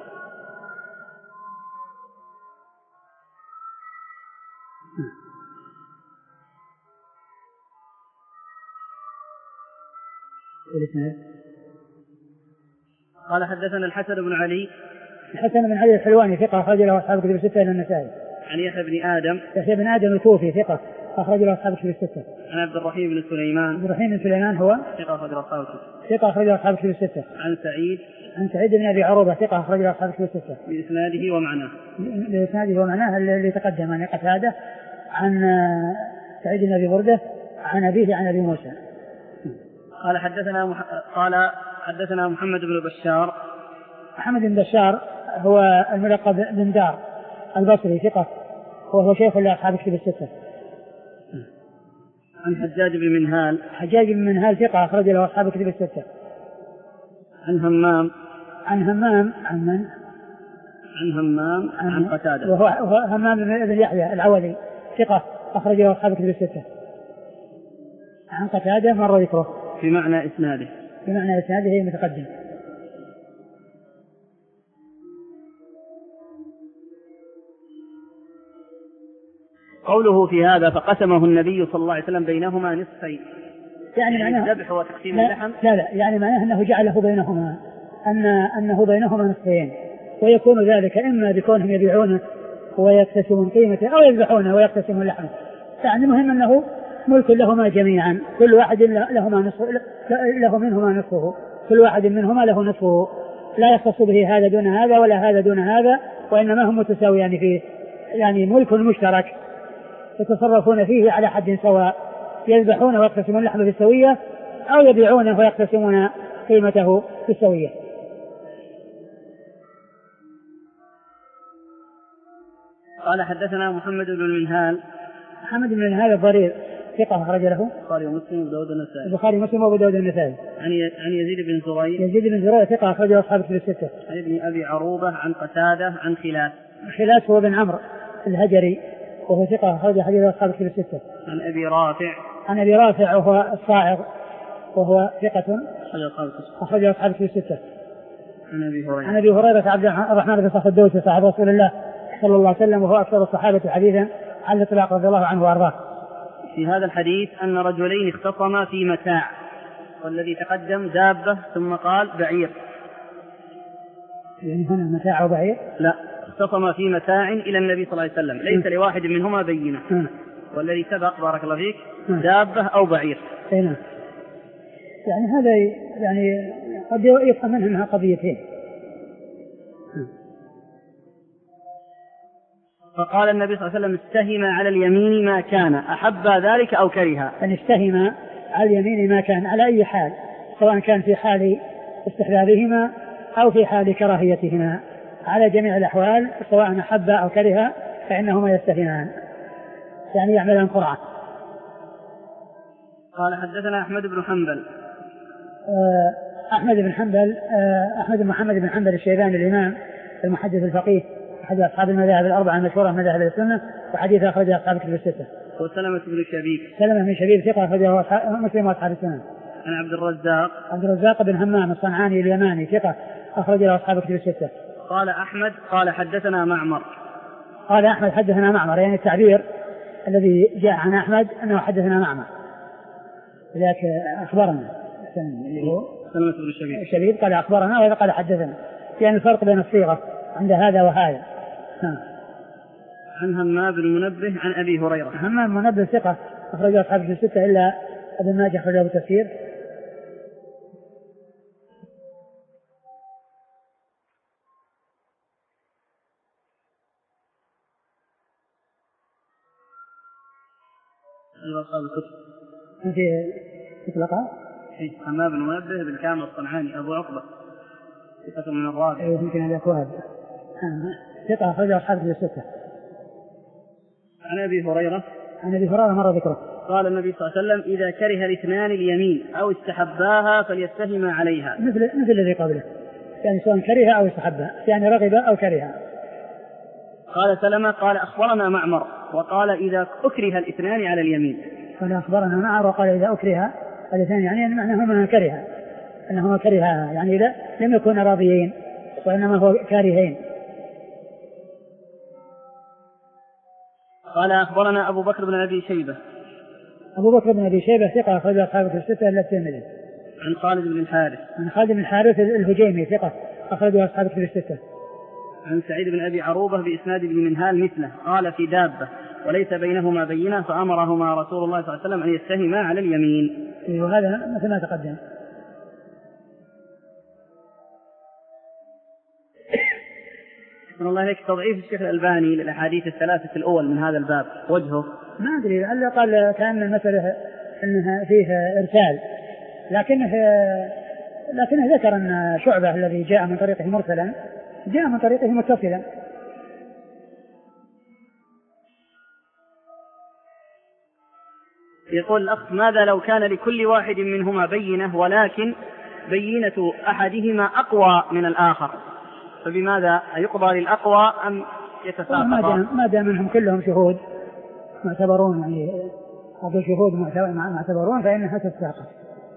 قال حدثنا الحسن بن علي الحسن بن علي الحلواني ثقة أخرج له أصحاب الكتب الستة إلا النسائي. عن يحيى بن آدم يحيى بن آدم الكوفي ثقة أخرج له أصحاب الكتب الستة. عن عبد الرحيم بن سليمان عبد الرحيم بن سليمان هو ثقة أخرج له أصحاب الكتب ثقة أخرج له أصحاب الكتب الستة. عن سعيد عن سعيد بن أبي عروبة ثقة أخرج له أصحاب الكتب الستة بإسناده ومعناه بإسناده ومعناه اللي تقدم عن قتادة عن سعيد بن أبي بردة عن أبيه عن أبي موسى. قال حدثنا مح... قال حدثنا محمد بن بشار. محمد بن بشار هو الملقب بن دار البصري ثقة، وهو شيخ لأصحاب الكتب الستة. عن حجاج بن منهال حجاج بن منهال ثقة أخرج له أصحاب الكتب الستة. عن همام عن همام عن من؟ عن همام عن, عن قتادة وهو, وهو همام بن يحيى العولي ثقة أخرج له أصحاب الكتب الستة. عن قتادة مر ذكره في معنى إسناده في معنى إسناده متقدم. قوله في هذا فقسمه النبي صلى الله عليه وسلم بينهما نصفين، يعني معناه الذبح وتقسيم اللحم. لا لا يعني معناه أنه جعله بينهما أن أنه بينهما نصفين، ويكون ذلك إما بكونهم يبيعونه ويقتسمون قيمته أو يذبحونه ويقتسمون لحمه. يعني المهم أنه ملك لهما جميعا، كل واحد لهما نصف له منهما نصفه، كل واحد منهما له نصفه، لا يختص به هذا دون هذا ولا هذا دون هذا، وإنما هم متساويان فيه، يعني ملك مشترك يتصرفون فيه على حد سواء، يذبحون ويقتسمون اللحم بالسوية أو يبيعونه ويقتسمون قيمته بالسوية. قال حدثنا محمد بن المنهال. محمد بن المنهال الضرير ثقة أخرج له البخاري ومسلم وأبو داود والنسائي. البخاري ومسلم وأبو داود والنسائي. عن عن يزيد بن زريع. يزيد بن زريع ثقة أخرج له أصحاب الكتب الستة. عن ابن أبي عروبة عن قتادة عن خلاف. خلاف هو بن عمرو الهجري وهو ثقة أخرج حديث أصحاب الكتب الستة. عن أبي رافع. عن أبي رافع وهو الصاعغ وهو ثقة أخرج أصحاب الكتب الستة. عن أبي هريرة. عن أبي هريرة عبد الرحمن بن صخر الدوسي صاحب رسول الله صلى الله عليه وسلم وهو أكثر الصحابة حديثا على الإطلاق رضي الله عنه وأرضاه. في هذا الحديث أن رجلين اختصما في متاع، والذي تقدم دابة ثم قال بعير. يعني هنا متاع وبعير؟ لا، اختصما في متاع إلى النبي صلى الله عليه وسلم، ليس لواحد منهما بينة. م. والذي سبق بارك الله فيك م. دابة أو بعير. هنا يعني هذا يعني قد يفهم منها أنها قضيتين. فقال النبي صلى الله عليه وسلم استهم على اليمين ما كان أحب ذلك أو كره. أن استهم على اليمين ما كان على أي حال، سواء كان في حال استحبابهما أو في حال كراهيتهما، على جميع الأحوال سواء أحب أو كره فإنهما يستهمان، يعني يعملان قرعة. قال حدثنا أحمد بن حنبل. أحمد بن حنبل أحمد بن محمد بن حنبل الشيباني الإمام المحدث الفقيه أحد أصحاب المذاهب الأربعة المشهورة من مذاهب السنة، وحديث أخرج أصحاب الكتب الستة. وسلمة بن شبيب. سلمة بن شبيب ثقة أخرجه مسلم وأصحاب السنة. عن عبد الرزاق. عبد الرزاق بن همام الصنعاني اليماني ثقة أخرجه أصحاب الكتب الستة. قال أحمد قال حدثنا معمر. قال أحمد حدثنا معمر، يعني التعبير الذي جاء عن أحمد أنه حدثنا معمر، لذلك أخبرنا اللي هو سلمة بن شبيب. الشبيب قال أخبرنا وهذا قال حدثنا، يعني الفرق بين الصيغة عند هذا وهذا. ها. عن همام بن منبه عن أبي هريرة. همام بن منبه ثقة أخرجه أصحاب الكتب الستة إلا ابن ماجه أخرجه بالتفسير. أصحاب الكتب. في مطلقة. همام بن منبه بن كامل الصنعاني أبو عقبة ثقة من الرابع. يمكن أن يكون ثقة أخرجه أصحاب الكتب الستة. عن أبي هريرة. عن أبي هريرة مرة ذكره. قال النبي صلى الله عليه وسلم إذا كره الاثنان اليمين أو استحباها فليستهما عليها. مثل مثل الذي قبله، يعني سواء كره أو استحبها، يعني رغب أو كره. قال سلمة قال أخبرنا معمر وقال إذا أكره الاثنان على اليمين. قال أخبرنا معمر وقال إذا أكره الاثنان، يعني معناه من كره أنهما كرها، يعني لا لم يكن راضيين وإنما هو كارهين. قال أخبرنا أبو بكر بن أبي شيبة. أبو بكر بن أبي شيبة ثقة أخرج أصحاب الكتب الستة إلا الترمذي. عن خالد بن الحارث. عن خالد بن الحارث الهجيمي ثقة أخرج أصحاب الكتب الستة. عن سعيد بن أبي عروبة بإسناد ابن منهال مثله قال في دابة وليس بينهما بينة فأمرهما رسول الله صلى الله عليه وسلم أن يستهما على اليمين. وهذا مثل ما تقدم. أحسن الله إليك تضعيف الشيخ الألباني للأحاديث الثلاثة الأول من هذا الباب وجهه ما أدري، لعله قال كأن المسألة أنها فيه إرسال، لكنه لكنه ذكر أن شعبة الذي جاء من طريقه مرسلا جاء من طريقه متصلا. يقول الأخ ماذا لو كان لكل واحد منهما بينة ولكن بينة أحدهما أقوى من الآخر، فبماذا يقضى للأقوى أم يتساقط؟ ما دام منهم كلهم شهود معتبرون، يعني هذا شهود معتبرون فإنها تتساقط.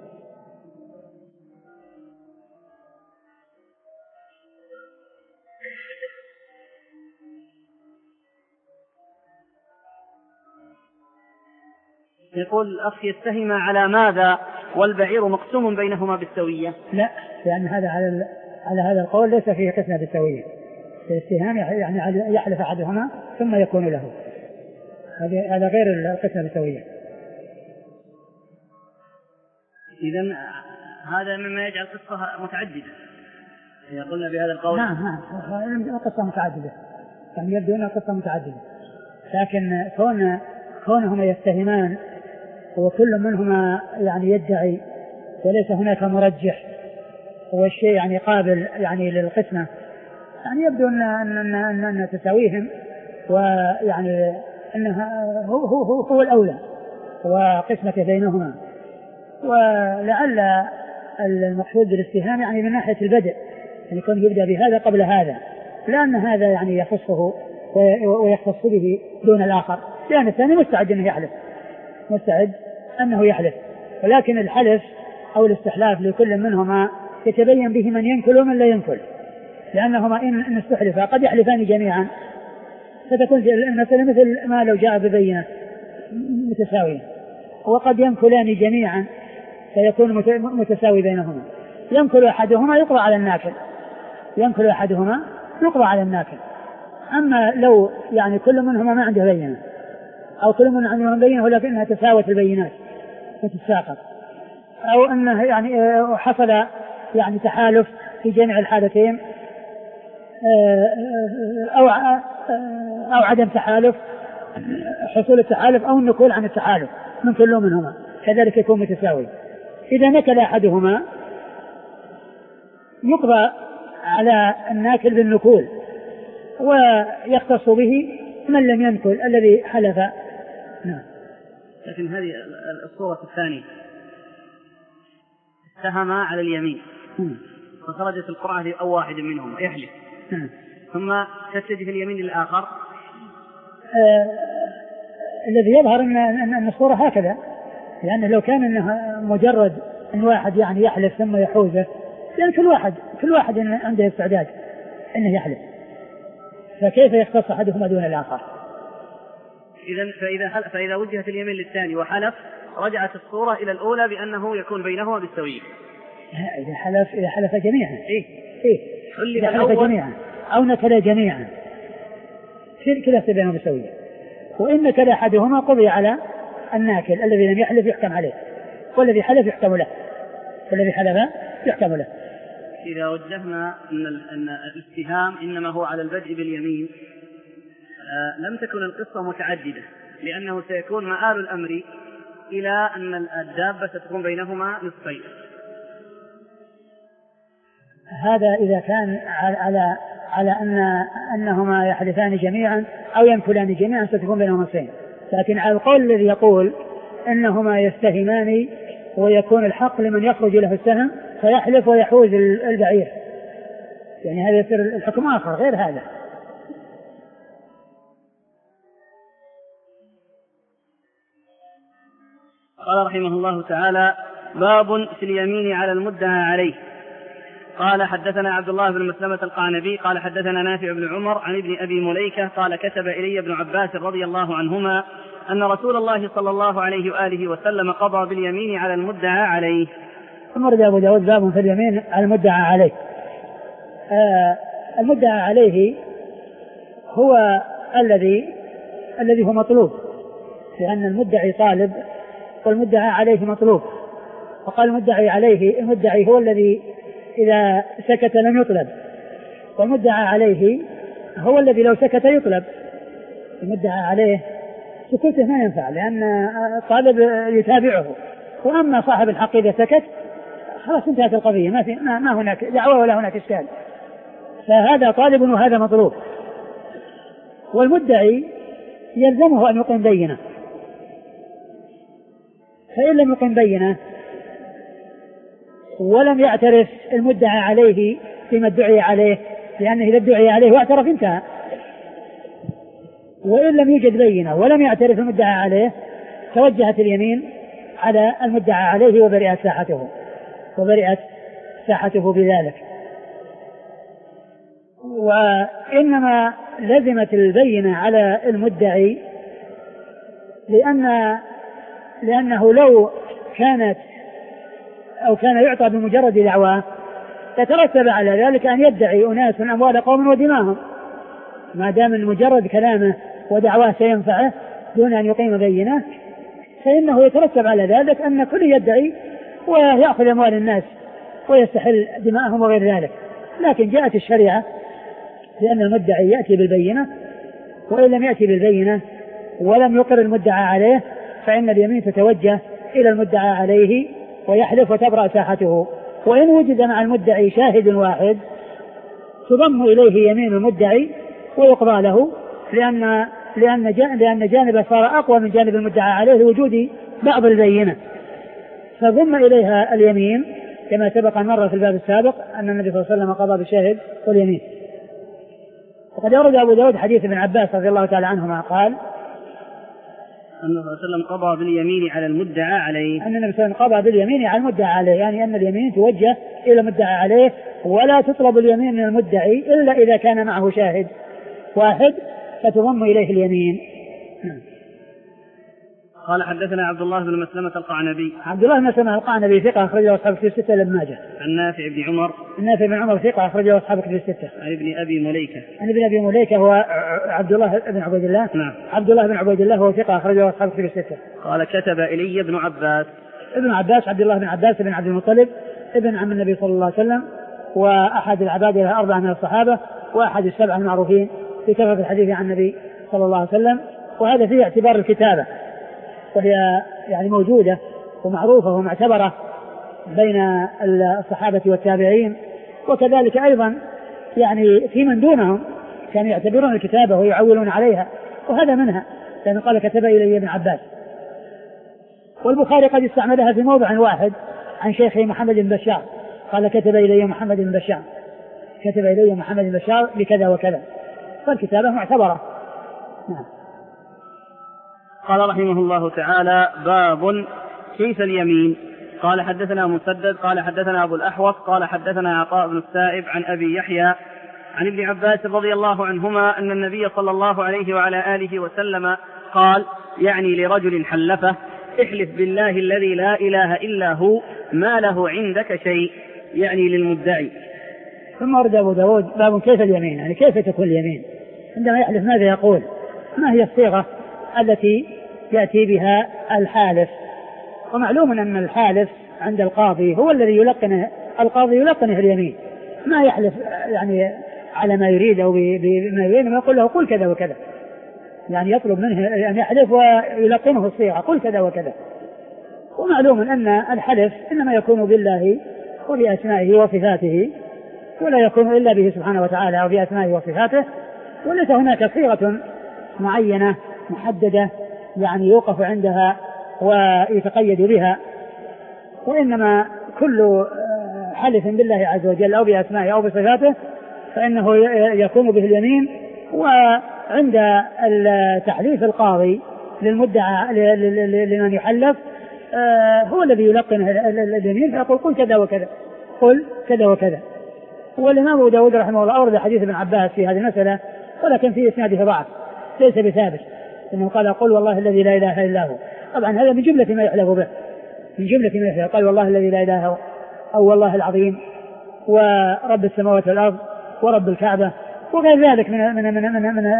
يقول الأخ يستهم على ماذا والبعير مقسوم بينهما بالسوية؟ لا، لأن هذا على على هذا القول ليس فيه قسمة بالسوية. الاستهام يعني يحلف أحدهما ثم يكون له، هذا غير القسمة بالسوية. إذن هذا مما يجعل قصة متعددة. قلنا بهذا القول نعم نعم قصة متعددة، يعني يبدو أنها قصة متعددة، لكن كون كونهما يتهمان وكل منهما يعني يدعي وليس هناك مرجح والشيء يعني قابل يعني للقسمة، يعني يبدو أن أن أن, أن تساويهم ويعني أنها هو هو هو, هو الأولى وقسمة بينهما. ولعل المقصود بالاستهام يعني من ناحية البدء، يعني يكون يبدأ بهذا قبل هذا، لأن هذا يعني يخصه ويختص به دون الآخر، لأن الثاني مستعد أنه يحلف مستعد أنه يحلف ولكن الحلف أو الاستحلاف لكل منهما يتبين به من ينكل ومن لا ينكل، لأنهما إن استحلفا قد يحلفان جميعا فتكون المسألة مثل ما لو جاء ببينة متساوية، وقد ينكلان جميعا فيكون متساوي بينهما، ينكل أحدهما يقضى على الناكل ينكل أحدهما يقضى على الناكل. أما لو يعني كل منهما ما عنده بينة أو كل من عنده بينة ولكنها تساوت البينات وتتساقط، أو أنه يعني حصل يعني تحالف في جميع الحالتين أو أو عدم تحالف حصول التحالف أو النكول عن التحالف من كل منهما كذلك يكون متساوي. إذا نكل أحدهما يقضى على الناكل بالنكول ويختص به من لم ينكل الذي حلف. نعم. لكن هذه الصورة الثانية اتهما على اليمين فخرجت القرعة أو واحد منهم يحلف م. ثم تتجه اليمين للآخر. آه الذي يظهر أن, أن الصورة هكذا، لأنه لو كان أنه مجرد أن واحد يعني يحلف ثم يحوزه، لأن كل واحد كل واحد عنده استعداد أنه يحلف، فكيف يختص أحدهما دون الآخر؟ إذن فإذا, فإذا وجهت اليمين للثاني وحلف رجعت الصورة إلى الأولى بأنه يكون بينهما بالسوية. إذا حلف إذا حلف جميعا إيه إيه إذا حلف جميعا أو نكل جميعا كلا بينهم بالسوية، وإن نكل أحدهما قضي على الناكل الذي لم يحلف يحكم عليه والذي حلف يحكم له والذي حلف يحكم له. إذا وجهنا أن أن الاتهام إنما هو على البدء باليمين آه لم تكن القصة متعددة، لأنه سيكون مآل الأمر إلى أن الدابة ستكون بينهما نصفين. هذا إذا كان على على أن أنهما يحلفان جميعا أو ينكلان جميعا ستكون بينهما نصفين، لكن على القول الذي يقول إنهما يستهمان ويكون الحق لمن يخرج له السهم فيحلف ويحوز البعير، يعني هذا يصير الحكم آخر غير هذا. قال رحمه الله تعالى: باب في اليمين على المدعى عليه. قال: حدثنا عبد الله بن مسلمة القعنبي قال حدثنا نافع بن عمر عن ابن أبي مليكة قال كتب إلي ابن عباس رضي الله عنهما أن رسول الله صلى الله عليه وآله وسلم قضى باليمين على المدعى عليه. ورد أبو داود باب في اليمين على المدعى عليه. آه المدعى عليه هو الذي الذي هو مطلوب، لأن المدعي طالب والمدعى عليه مطلوب، وقال المدعي عليه المدعي هو الذي إذا سكت لم يطلب، والمدعى عليه هو الذي لو سكت يطلب. المدعى عليه سكوته ما ينفع لأن الطالب يتابعه، وأما صاحب الحق إذا سكت خلاص انتهت القضية، ما, في ما, ما هناك دعوة ولا هناك إشكال، فهذا طالب وهذا مطلوب. والمدعي يلزمه أن يقيم بينة، فإن لم يقيم بينة ولم يعترف المدعى عليه فيما ادعي عليه، لأنه إذا ادعي عليه واعترف انتهى، وإن لم يوجد بينة ولم يعترف المدعى عليه توجهت اليمين على المدعى عليه وبرئت ساحته وبرئت ساحته بذلك. وإنما لزمت البينة على المدعي لأن لأنه لو كانت أو كان يعطى بمجرد دعواه تترتب على ذلك أن يدعي أناس من أموال قوم ودماهم، ما دام مجرد كلامه ودعواه سينفعه دون أن يقيم بينه، فإنه يترتب على ذلك أن كل يدعي ويأخذ أموال الناس ويستحل دماءهم وغير ذلك. لكن جاءت الشريعة لأن المدعي يأتي بالبينة، وإن لم يأتي بالبينة ولم يقر المدعى عليه فإن اليمين تتوجه إلى المدعى عليه ويحلف وتبرأ ساحته. وإن وجد مع المدعي شاهد واحد تضم إليه يمين المدعي ويقضى له، لأن لأن لأن جانبه صار أقوى من جانب المدعى عليه لوجود بعض البينة، فضم إليها اليمين كما سبق مرة في الباب السابق أن النبي صلى الله عليه وسلم قضى بالشاهد واليمين. وقد أورد أبو داود حديث ابن عباس رضي الله تعالى عنهما قال النبي صلى الله عليه وسلم قضى باليمين على المدعى عليه، أن النبي صلى الله عليه وسلم قضى باليمين على المدعى عليه، يعني أن اليمين توجه إلى المدعى عليه، ولا تطلب اليمين من المدعي إلا إذا كان معه شاهد واحد فتضم إليه اليمين. قال حدثنا عبد الله بن مسلمة القعنبي. عبد الله بن مسلمة القعنبي ثقة أخرجه أصحاب الكتب الستة إلا ابن ماجه. عن نافع بن عمر. نافع بن عمر ثقة أخرجه أصحاب الكتب الستة. عن ابن أبي مليكة. عن ابن أبي مليكة هو عبد الله بن عبيد الله. نعم. عبد الله بن عبيد الله هو ثقة أخرجه أصحاب الكتب الستة. قال كتب إلي ابن عباس. ابن عباس عبد الله بن عباس بن عبد المطلب ابن عم النبي صلى الله عليه وسلم، وأحد العباد الأربعة من الصحابة، وأحد السبعة المعروفين في كثرة الحديث عن النبي صلى الله عليه وسلم. وهذا فيه اعتبار الكتابة، وهي يعني موجودة ومعروفة ومعتبرة بين الصحابة والتابعين، وكذلك أيضا يعني في من دونهم كانوا يعتبرون الكتابة ويعولون عليها، وهذا منها، لأنه قال كتب إلي ابن عباس. والبخاري قد استعملها في موضع واحد عن شيخه محمد بن بشار، قال كتب إلي محمد بن بشار، كتب إلي محمد بن بشار بكذا وكذا، فالكتابة معتبرة. نعم. قال رحمه الله تعالى: باب كيف اليمين. قال حدثنا مسدد قال حدثنا أبو الأحوص قال حدثنا عطاء بن السائب عن أبي يحيى عن ابن عباس رضي الله عنهما أن النبي صلى الله عليه وعلى آله وسلم قال: يعني لرجل حلفه: احلف بالله الذي لا إله إلا هو ما له عندك شيء، يعني للمدعي. ثم ورد أبو داود باب كيف اليمين، يعني كيف تكون اليمين عندما يحلف، ماذا يقول، ما هي الصيغة التي يأتي بها الحالف. ومعلوم أن الحالف عند القاضي هو الذي يلقنه، القاضي يلقنه اليمين، ما يحلف يعني على ما يريد أو بما يريد، ما يقول له قل كذا وكذا، يعني يطلب منه أن يحلف ويلقنه الصيغة قل كذا وكذا. ومعلوم أن الحلف إنما يكون بالله وبأسمائه وصفاته، ولا يكون إلا به سبحانه وتعالى وبأسمائه وصفاته، وليس هناك صيغة معينة محددة يعني يوقف عندها ويتقيد بها، وإنما كل حلف بالله عز وجل أو بأسمائه أو بصفاته فإنه يكون به اليمين. وعند التحليف القاضي للمدعى لمن يحلف هو الذي يلقن اليمين فيقول قل كذا وكذا، قل كذا وكذا. والإمام أبو داود رحمه الله أورد حديث ابن عباس في هذه المسألة، ولكن في إسناده ضعف ليس بثابت، إنه قال قل والله الذي لا إله إلا هو. طبعا هذا من جملة ما يحلف به، من جملة ما يحلف، قال والله الذي لا إله هو، أو والله العظيم، ورب السماوات والأرض، ورب الكعبة، وغير ذلك من من من من, من,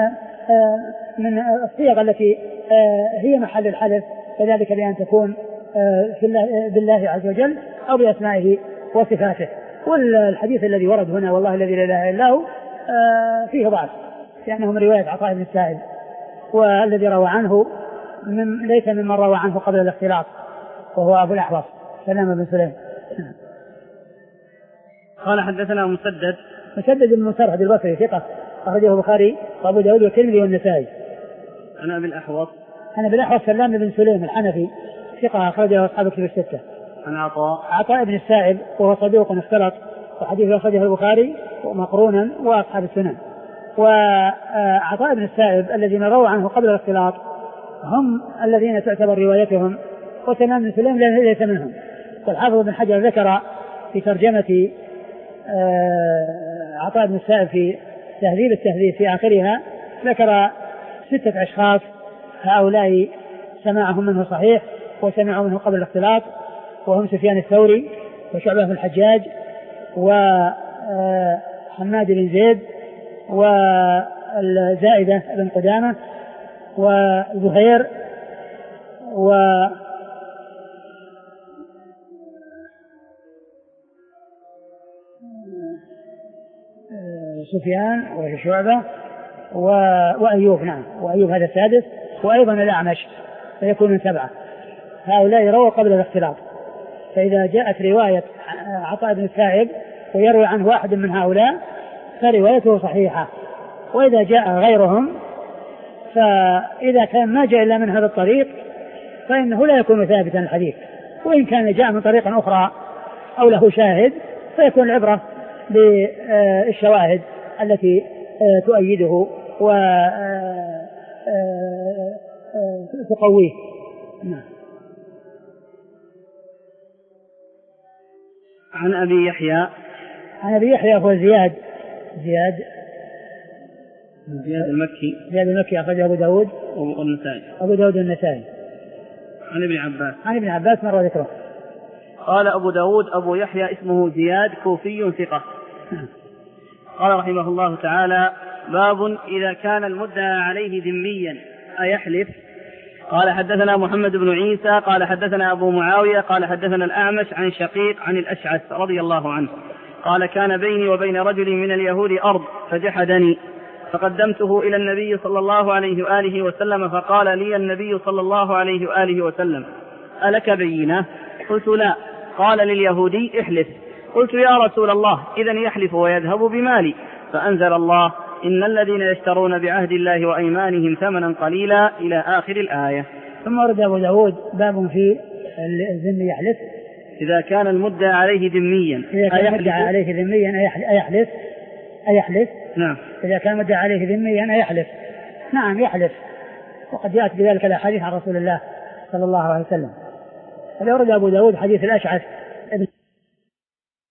من الصيغ التي هي محل الحلف، كذلك بأن تكون في الله بالله عز وجل أو بأسمائه وصفاته. والحديث الذي ورد هنا والله الذي لا إله إلا هو فيه ضعف، لأنه من رواية عطاء بن السائب، والذي روى عنه من ليس ممن روى عنه قبل الاختلاط، وهو أبو الأحوص سلام بن سليم. قال حدثنا مسدد مسدد بن مسرهد البصري ثقة أخرجه البخاري وأبو داود والترمذي والنسائي. أنا أبي الأحوص أنا أبي الأحوص سلام بن سليم الحنفي ثقة أخرجه أصحاب الكتب الستة. أنا عطاء عطاء بن السائب وهو صدوق اختلط، وحديثه أخرجه البخاري مقرونا وأصحاب السنن. وعطاء بن السائب الذين روى عنه قبل الاختلاط هم الذين تعتبر روايتهم، وسلام بن سليم ليس منهم. والحافظ بن حجر ذكر في ترجمة عطاء بن السائب في تهذيب التهذيب في آخرها ذكر ستة أشخاص هؤلاء سماعهم منه صحيح وسمعوا منه قبل الاختلاط، وهم سفيان الثوري وشعبة بن الحجاج وحماد بن زيد والزائدة بن قدامة وزهير و سفيان وشعبة وأيوب، نعم وأيوب هذا السادس، وأيضا الأعمش فيكون سبعة. هؤلاء رووا قبل الاختلاط. فإذا جاءت رواية عطاء بن السائب ويروي عنه واحد من هؤلاء فروايته صحيحة، وإذا جاء غيرهم فإذا كان ما جاء إلا من هذا الطريق فإنه لا يكون ثابتا الحديث، وإن كان جاء من طريق أخرى أو له شاهد فيكون العبرة بالشواهد التي تؤيده وتقويه. نعم. عن أبي يحيى عن أبي يحيى هو زياد زياد زياد المكي زياد المكي أخرجه أبو داود والنسائي أبو داود والنسائي. عن ابن عباس عن ابن عباس مر ذكره. قال أبو داود أبو يحيى اسمه زياد كوفي ثقة. قال رحمه الله تعالى: باب إذا كان المدعى عليه ذميا أيحلف؟ قال حدثنا محمد بن عيسى قال حدثنا أبو معاوية قال حدثنا الأعمش عن شقيق عن الأشعث رضي الله عنه قال: كان بيني وبين رجل من اليهود أرض فجحدني فقدمته إلى النبي صلى الله عليه وآله وسلم فقال لي النبي صلى الله عليه وآله وسلم: ألك بينة؟ قلت: لا. قال لليهودي: احلف. قلت: يا رسول الله، إذن يحلف ويذهب بمالي. فأنزل الله: إن الذين يشترون بعهد الله وأيمانهم ثمنا قليلا إلى آخر الآية. ثم ورد أبو داود باب في الذم يحلف. إذا كان المدعى عليه ذميا إذا كان المدعى عليه ذميا أيحلف أيحلف نعم. إذا كان المدعى عليه ذميا أيحلف. نعم يحلف، وقد جاءت بذلك الأحاديث عن رسول الله صلى الله عليه وسلم. فورد أبو داود حديث الأشعث